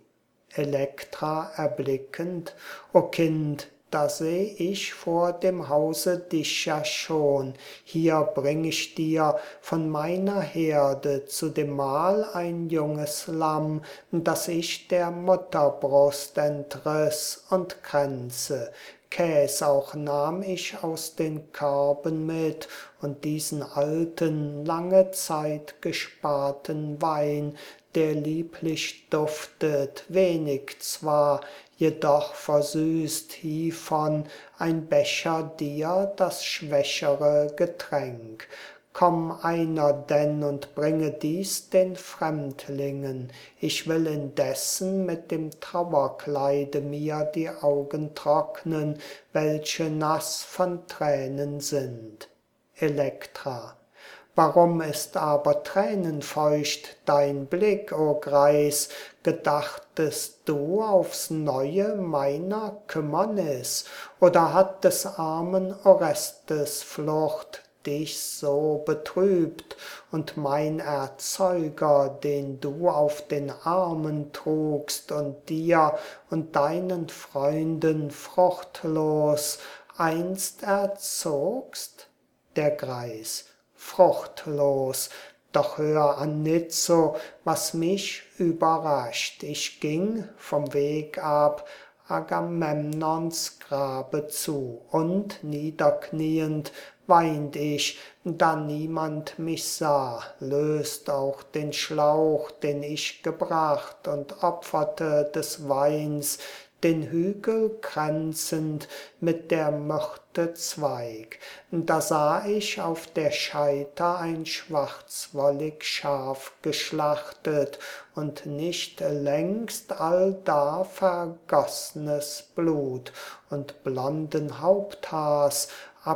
Elektra erblickend: O Kind, da seh ich vor dem Hause dich ja schon. Hier bring ich dir von meiner Herde zu dem Mahl ein junges Lamm, das ich der Mutterbrust entriss, und Kränze. Käs auch nahm ich aus den Körben mit, und diesen alten, lange Zeit gesparten Wein, der lieblich duftet, wenig zwar, jedoch versüßt hievon ein Becher dir das schwächere Getränk. Komm einer denn und bringe dies den Fremdlingen, ich will indessen mit dem Trauerkleide mir die Augen trocknen, welche nass von Tränen sind. Elektra. Warum ist aber tränenfeucht dein Blick, o Greis? Gedachtest du aufs Neue meiner Kümmernis? Oder hat des armen Orestes Flucht dich so betrübt, und mein Erzeuger, den du auf den Armen trugst und dir und deinen Freunden fruchtlos einst erzogst? Der Greis. Fruchtlos, doch hör anitzo, was mich überrascht. Ich ging vom Weg ab Agamemnons Grabe zu, und niederkniend weint ich, da niemand mich sah, löst auch den Schlauch, den ich gebracht, und opferte des Weins den Hügel kränzend mit der Myrte Zweig. Da sah ich auf der Scheiter ein schwarzwollig Schaf geschlachtet, und nicht längst allda vergoss'nes Blut, und blonden Haupthaars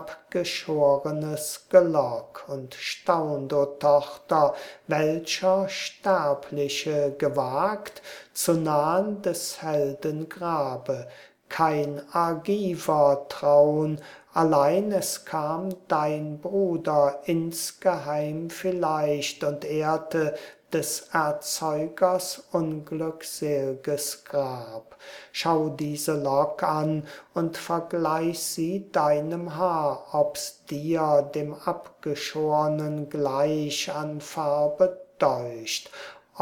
abgeschorenes Gelock, und staunt, o Tochter, welcher Sterbliche gewagt, zu nahn des Helden Grabe. Kein Argiver traun, allein es kam dein Bruder insgeheim vielleicht und ehrte des Erzeugers unglücksel'ges Grab. Schau diese Lock an und vergleich sie deinem Haar, ob's dir, dem Abgeschornen, gleich an Farbe deucht.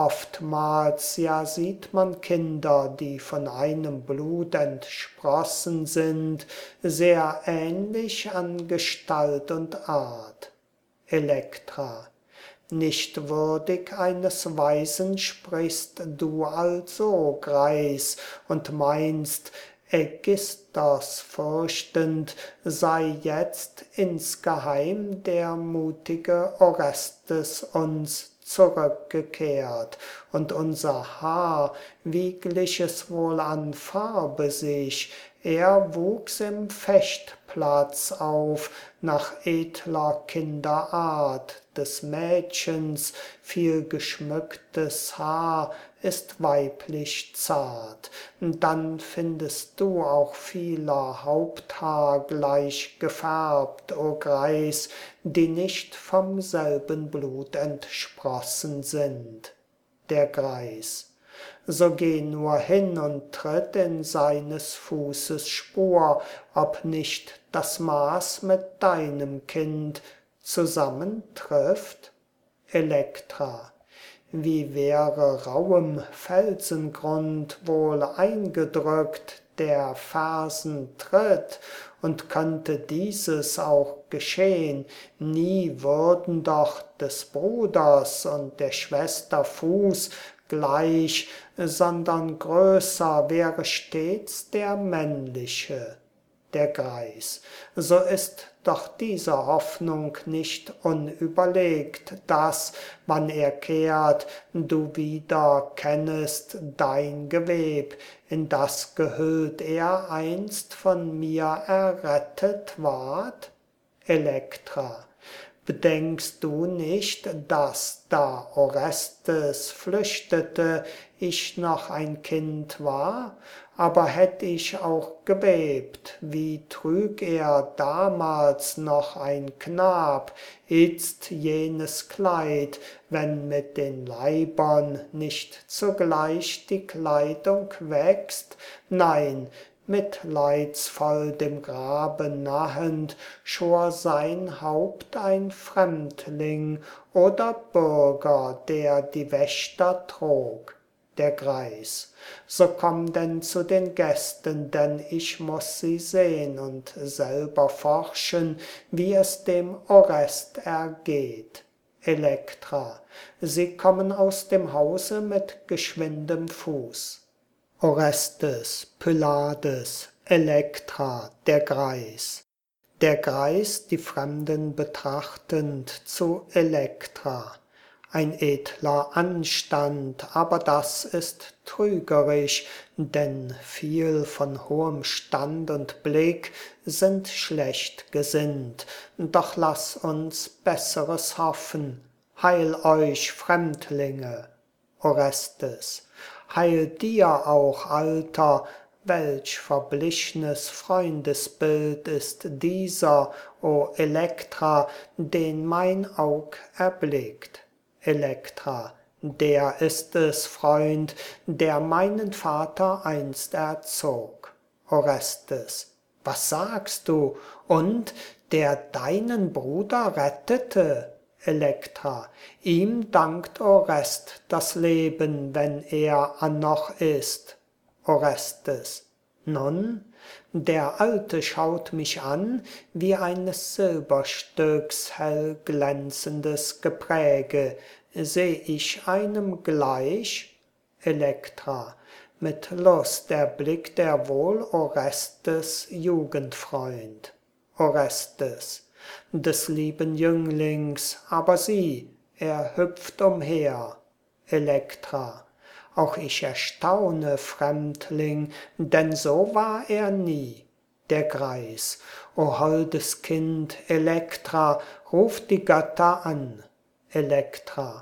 Oftmals ja sieht man Kinder, die von einem Blut entsprossen sind, sehr ähnlich an Gestalt und Art. Elektra. Nicht würdig eines Weisen sprichst du also, Greis, und meinst, Ägisthos fürchtend sei jetzt insgeheim der mutige Orestes uns zurückgekehrt, und unser Haar, wie glich es wohl an Farbe sich, er wuchs im Fechtplatz auf, nach edler Kinderart, des Mädchens vielgeschmücktes Haar ist weiblich zart. Dann findest du auch vieler Haupthaar gleich gefärbt, o Greis, die nicht vom selben Blut entsprossen sind. Der Greis. So geh nur hin und tritt in seines Fußes Spur, ob nicht das Maß mit deinem Kind zusammentrifft. Elektra. Wie wäre rauem Felsengrund wohl eingedrückt der Fersentritt, und könnte dieses auch geschehn, nie würden doch des Bruders und der Schwester Fuß gleich, sondern größer wäre stets der männliche. Der Greis: so ist doch diese Hoffnung nicht unüberlegt, dass, wann er kehrt, du wieder kennest dein Geweb, in das gehüllt er einst von mir errettet ward? Elektra: bedenkst du nicht, dass, da Orestes flüchtete, ich noch ein Kind war? Aber hätt ich auch gebebt, wie trüg er damals noch ein Knab, itzt jenes Kleid, wenn mit den Leibern nicht zugleich die Kleidung wächst? Nein, mitleidsvoll dem Grabe nahend, schor sein Haupt ein Fremdling oder Bürger, der die Wächter trug. Der Greis: so komm denn zu den Gästen, denn ich muß sie sehn und selber forschen, wie es dem Orest ergeht. Elektra: sie kommen aus dem Hause mit geschwindem Fuß. Orestes, Pylades, Elektra, der Greis. Der Greis, die Fremden betrachtend, zu Elektra: ein edler Anstand, aber das ist trügerisch, denn viel von hohem Stand und Blick sind schlecht gesinnt. Doch lass uns Besseres hoffen. Heil euch, Fremdlinge! Orestes: heil dir auch, Alter! Welch verblichnes Freundesbild ist dieser, o Elektra, den mein Aug erblickt? Elektra: der ist es, Freund, der meinen Vater einst erzog. Orestes: was sagst du? Und der deinen Bruder rettete? Elektra: ihm dankt Orest das Leben, wenn er annoch ist. Orestes: nun? Der Alte schaut mich an, wie eines Silberstücks hell glänzendes Gepräge. Seh ich einem gleich? Elektra: mit Lust erblickt er wohl Orestes Jugendfreund. Orestes: des lieben Jünglings, aber sieh, er hüpft umher. Elektra: auch ich erstaune, Fremdling, denn so war er nie. Der Greis: o holdes Kind, Elektra, ruft die Götter an. Elektra: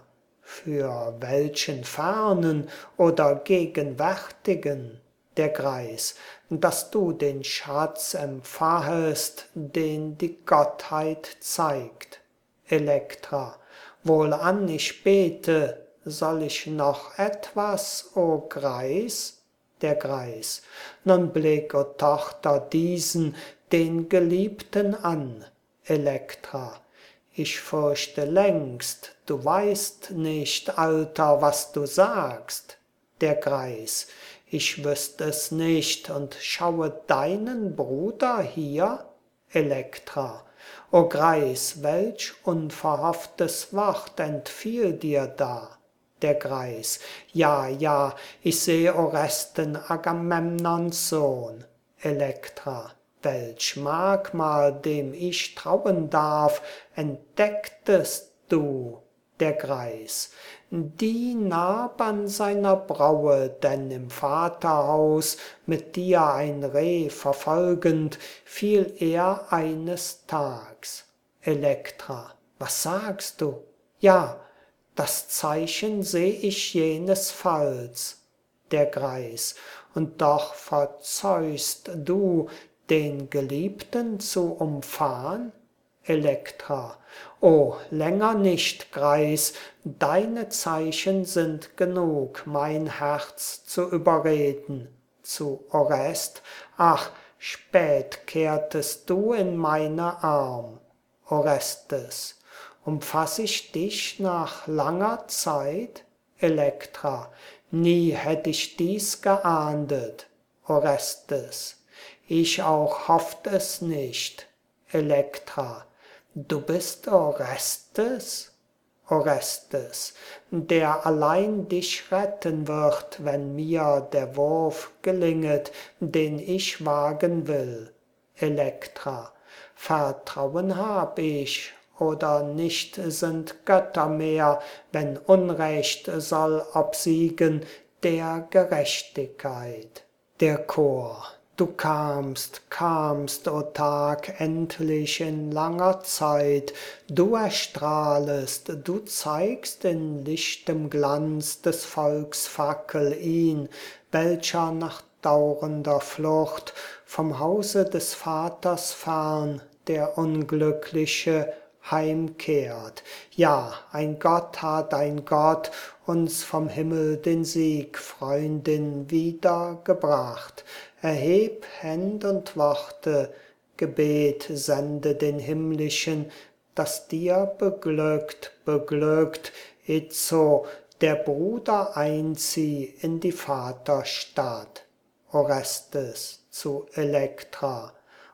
für welchen fernen oder gegenwärtigen? Der Greis: dass du den Schatz empfahest, den die Gottheit zeigt. Elektra: wohlan, ich bete, soll ich noch etwas, o Greis? Der Greis: nun blick, o Tochter, diesen, den Geliebten an. Elektra: ich fürchte längst, du weißt nicht, Alter, was du sagst. Der Greis: ich wüßt es nicht und schaue deinen Bruder hier? Elektra: o Greis, welch unverhofftes Wort entfiel dir da? Der Greis: ja, ja, ich seh Oresten, Agamemnons Sohn. Elektra: welch Merkmal, dem ich trauen darf, entdecktest du? Der Greis: die Narb an seiner Braue, denn im Vaterhaus, mit dir ein Reh verfolgend, fiel er eines Tags. Elektra: was sagst du? Ja, das Zeichen seh ich jenes Falls. Der Greis: und doch verzeihst du, den Geliebten zu umfahn? Elektra: o, länger nicht, Greis, deine Zeichen sind genug, mein Herz zu überreden. Zu Orest: ach, spät kehrtest du in meine Arm. Orestes: umfass ich dich nach langer Zeit? Elektra: nie hätt ich dies geahndet. Orestes: ich auch hofft es nicht. Elektra: du bist Orestes? Orestes, der allein dich retten wird, wenn mir der Wurf gelinget, den ich wagen will. Elektra, Vertrauen hab ich, oder nicht sind Götter mehr, wenn Unrecht soll obsiegen der Gerechtigkeit. Der Chor, du kamst, o Tag, endlich in langer Zeit, du erstrahlest, du zeigst in lichtem Glanz des Volks Fackel ihn, welcher nach dauernder Flucht vom Hause des Vaters fern, der Unglückliche heimkehrt. Ja, ein Gott hat ein Gott uns vom Himmel den Sieg, Freundin, wiedergebracht. Erheb Händ und Worte, Gebet sende den Himmlischen, das dir beglückt, itzo, der Bruder einzieh in die Vaterstadt. Orestes zu Elektra,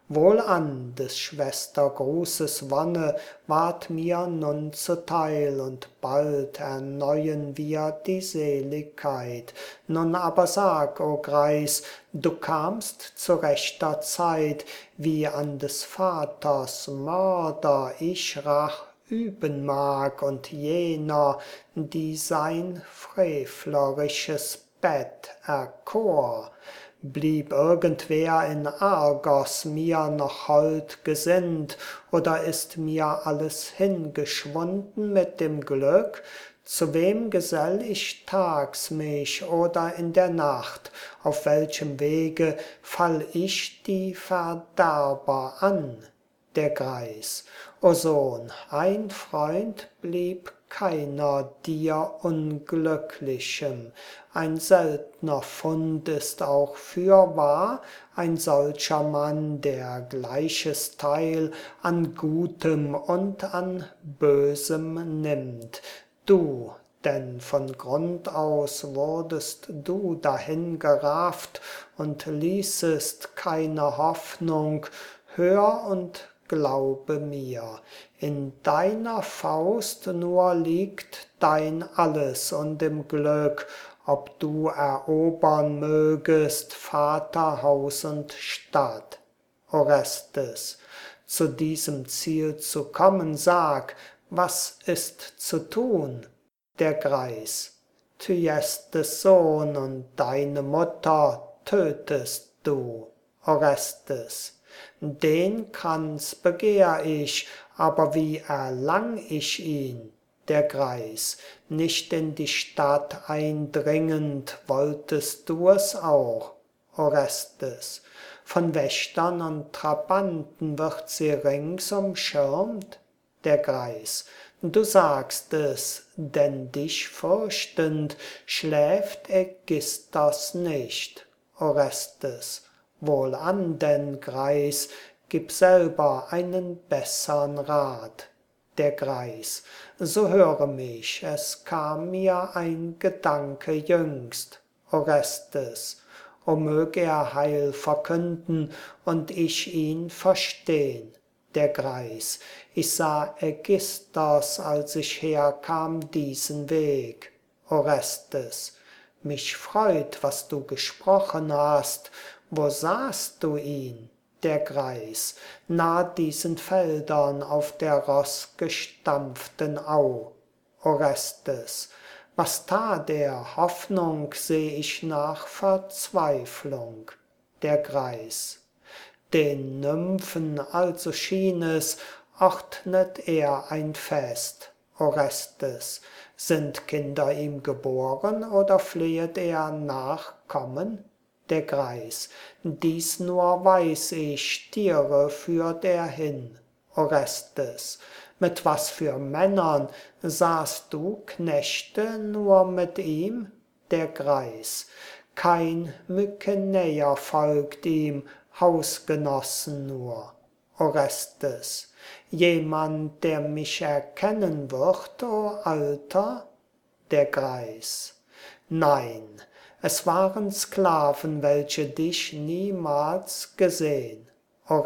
wohlan, des Schwester Grußes Wonne ward mir nun zuteil, und bald erneuen wir die Seligkeit. Nun aber sag, o Greis, du kamst zu rechter Zeit, wie an des Vaters Mörder ich Rach üben mag, und jener, die sein frevlerisches Bett erkor. Blieb irgendwer in Argos mir noch hold gesinnt, oder ist mir alles hingeschwunden mit dem Glück? Zu wem gesell ich tags mich oder in der Nacht? Auf welchem Wege fall ich die Verderber an? Der Greis, o Sohn, ein Freund blieb keiner dir Unglücklichem. Ein seltner Fund ist auch fürwahr, ein solcher Mann, der gleiches Teil an Gutem und an Bösem nimmt. Du, denn von Grund aus wurdest du dahin gerafft und ließest keine Hoffnung, hör und glaube mir, in deiner Faust nur liegt dein Alles, und im Glück, ob du erobern mögest Vater, Haus und Stadt. Orestes, zu diesem Ziel zu kommen, sag, was ist zu tun? Der Greis, Thyestes Sohn und deine Mutter tötest du. Orestes, den Kranz begehr ich, aber wie erlang ich ihn? Der Greis, nicht in die Stadt eindringend, wolltest du es auch. Orestes, von Wächtern und Trabanten wird sie rings umschirmt? Der Greis, du sagst es, denn dich fürchtend schläft Ägisthos nicht. Orestes, wohlan denn, Greis, gib selber einen bessern Rat. Der Greis, so höre mich, es kam mir ein Gedanke jüngst. Orestes, o mög er Heil verkünden und ich ihn verstehn. Der Greis, ich sah Ägisthos, als ich herkam diesen Weg. Orestes, mich freut, was du gesprochen hast, wo sahst du ihn? Der Greis, nah diesen Feldern auf der rossgestampften Au. Orestes, was tat er? Hoffnung seh ich nach Verzweiflung. Der Greis, den Nymphen also schien es, ordnet er ein Fest. Orestes, sind Kinder ihm geboren, oder flehet er Nachkommen? Der Greis, dies nur weiß ich, Stiere führt er hin. Orestes, mit was für Männern sahst du Knechte nur mit ihm? Der Greis, kein Mykenäer folgt ihm, Hausgenossen nur. Orestes, jemand, der mich erkennen wird, o Alter? Der Greis, nein, es waren Sklaven, welche dich niemals gesehn.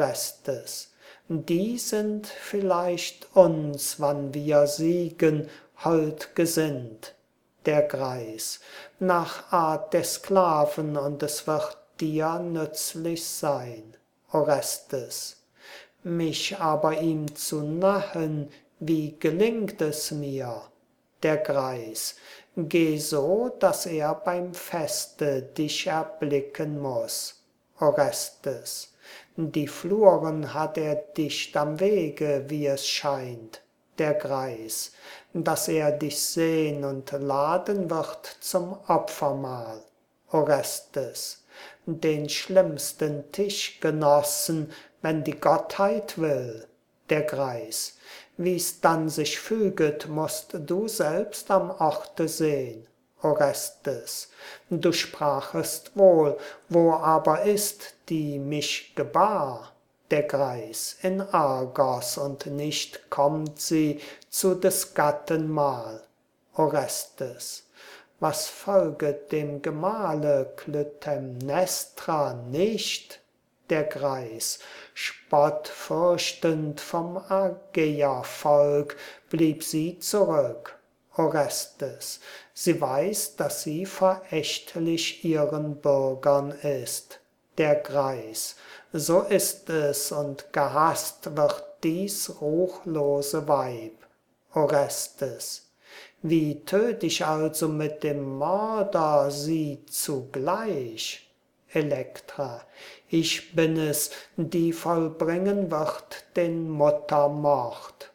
Orestes, die sind vielleicht uns, wann wir siegen, hold gesinnt. Der Greis: nach Art der Sklaven, und es wird dir nützlich sein. Orestes: mich aber ihm zu nahen, wie gelingt es mir? Der Greis: geh so, dass er beim Feste dich erblicken muß. Orestes: die Fluren hat er dicht am Wege, wie es scheint. Der Greis: dass er dich sehn und laden wird zum Opfermahl. Orestes: den schlimmsten Tischgenossen, wenn die Gottheit will. Der Greis: wie's dann sich füget, mußt du selbst am Orte sehn. Orestes: du sprachest wohl, wo aber ist, die mich gebar? Der Greis: in Argos, und nicht kommt sie zu des Gatten Mahl. Orestes: was folget dem Gemahle Klytämnestra nicht? Der Greis: Spott fürchtend vom Argeiervolk blieb sie zurück. Orestes: sie weiß, dass sie verächtlich ihren Bürgern ist. Der Greis: so ist es, und gehasst wird dies ruchlose Weib. Orestes: wie töt ich also mit dem Mörder sie zugleich? Elektra: ich bin es, die vollbringen wird den Muttermord.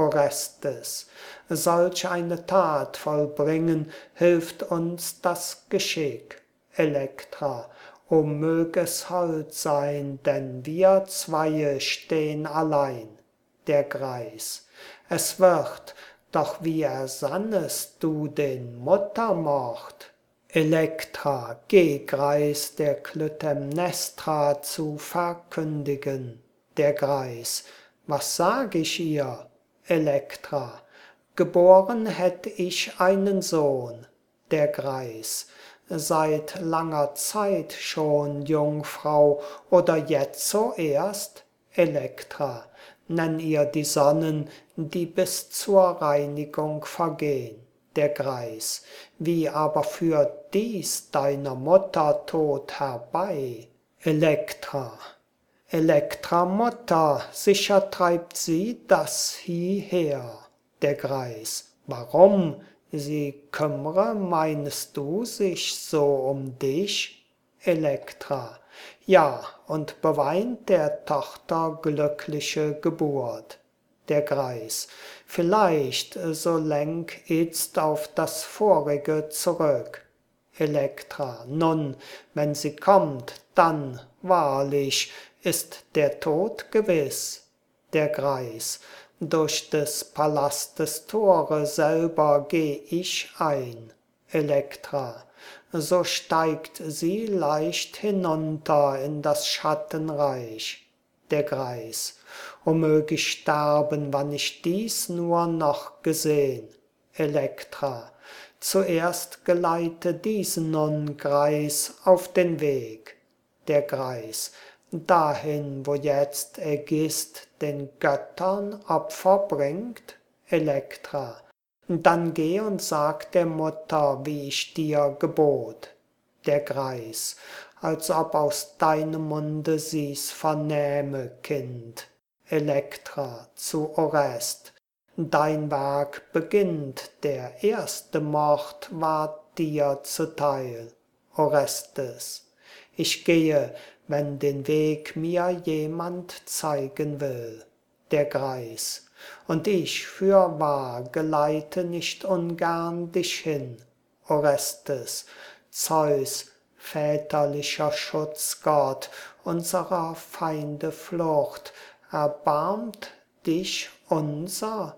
Orestes: solch eine Tat vollbringen hilft uns das Geschick. Elektra: o mög es hold sein, denn wir Zweie stehn allein. Der Greis: es wird, doch wie ersannest du den Muttermord? Elektra: geh, Greis, der Klytämnestra zu verkündigen. Der Greis: was sag ich ihr? Elektra: geboren hätt ich einen Sohn. Der Greis: seit langer Zeit schon, Jungfrau, oder jetzo erst? Elektra: nenn ihr die Sonnen, die bis zur Reinigung vergehn. Der Greis: wie aber führt dies deiner Mutter Tod herbei? Elektra: Elektra Mutter, sicher treibt sie das hieher. Der Greis: warum? Sie kümmre, meinest du, sich so um dich? Elektra: ja, und beweint der Tochter glückliche Geburt. Der Greis: vielleicht, so lenk itzt auf das Vorige zurück. Elektra: nun, wenn sie kommt, dann, wahrlich, ist der Tod gewiss. Der Greis: durch des Palastes Tore selber geh ich ein. Elektra: so steigt sie leicht hinunter in das Schattenreich. Der Greis: o mög ich sterben, wann ich dies nur noch gesehn. Elektra: zuerst geleite diesen nun, Greis, auf den Weg. Der Greis: dahin, wo jetzt Ägist den Göttern Opfer bringt. Elektra: dann geh und sag der Mutter, wie ich dir gebot. Der Greis: als ob aus deinem Munde sie's vernähme, Kind. Elektra zu Orest: dein Werk beginnt, der erste Mord ward dir zuteil. Orestes: ich gehe, wenn den Weg mir jemand zeigen will. Der Greis: und ich fürwahr geleite nicht ungern dich hin. Orestes: Zeus, väterlicher Schutzgott, unserer Feinde Flucht, erbarmt dich unser?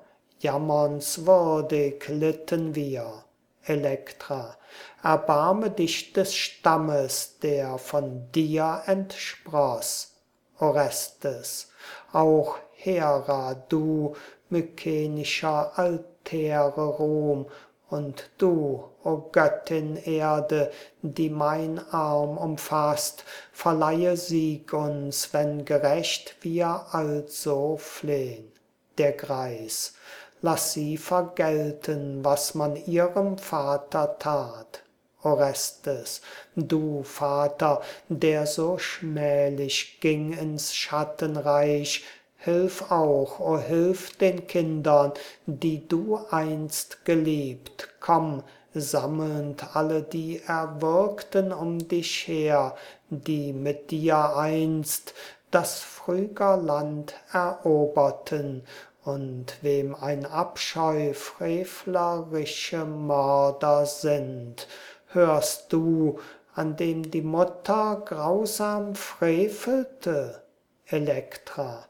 Jammernswürdig litten wir. Elektra: erbarme dich des Stammes, der von dir entspross. Orestes: auch Hera, du, mykenischer Altäre Ruhm, und du, o Göttin Erde, die mein Arm umfasst, verleihe Sieg uns, wenn gerecht wir also flehn. Der Greis: lass sie vergelten, was man ihrem Vater tat. Orestes, du Vater, der so schmählich ging ins Schattenreich, hilf auch, o hilf den Kindern, die du einst geliebt. Komm, sammelnd alle die Erwürgten um dich her, die mit dir einst das Phrygerland eroberten, und wem ein Abscheu frevlerische Mörder sind. Hörst du, an dem die Mutter grausam frevelte? Elektra,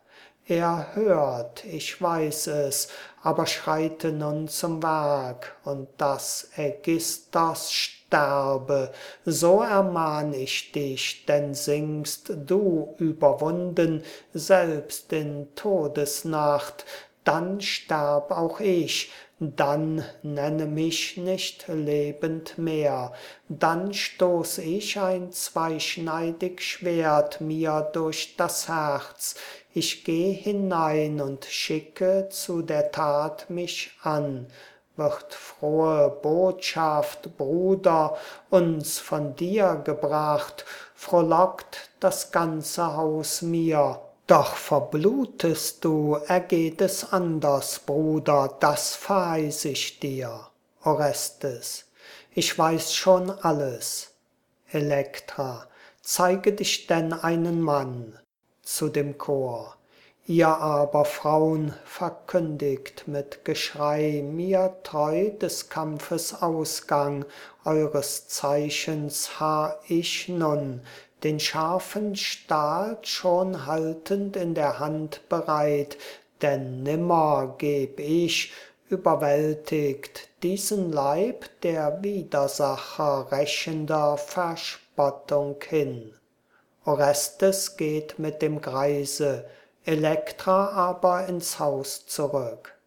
er hört, ich weiß es, aber schreite nun zum Werk, und dass Ägisthos sterbe, so ermahn ich dich, denn singst du überwunden, selbst in Todesnacht, dann sterb auch ich, dann nenne mich nicht lebend mehr, dann stoß ich ein zweischneidig Schwert mir durch das Herz, ich geh hinein und schicke zu der Tat mich an. Wird frohe Botschaft, Bruder, uns von dir gebracht, frohlockt das ganze Haus mir. Doch verblutest du, ergeht es anders, Bruder, das verheiß ich dir. Orestes, ich weiß schon alles. Elektra, zeige dich denn einen Mann. Zu dem Chor, ihr aber Fraun verkündigt mit Geschrei mir treu des Kampfes Ausgang, eures Zeichens harr ich nun, den scharfen Stahl schon haltend in der Hand bereit, denn nimmer geb ich, überwältigt, diesen Leib der Widersacher rächender Verspottung hin. Orestes geht mit dem Greise, Elektra aber ins Haus zurück.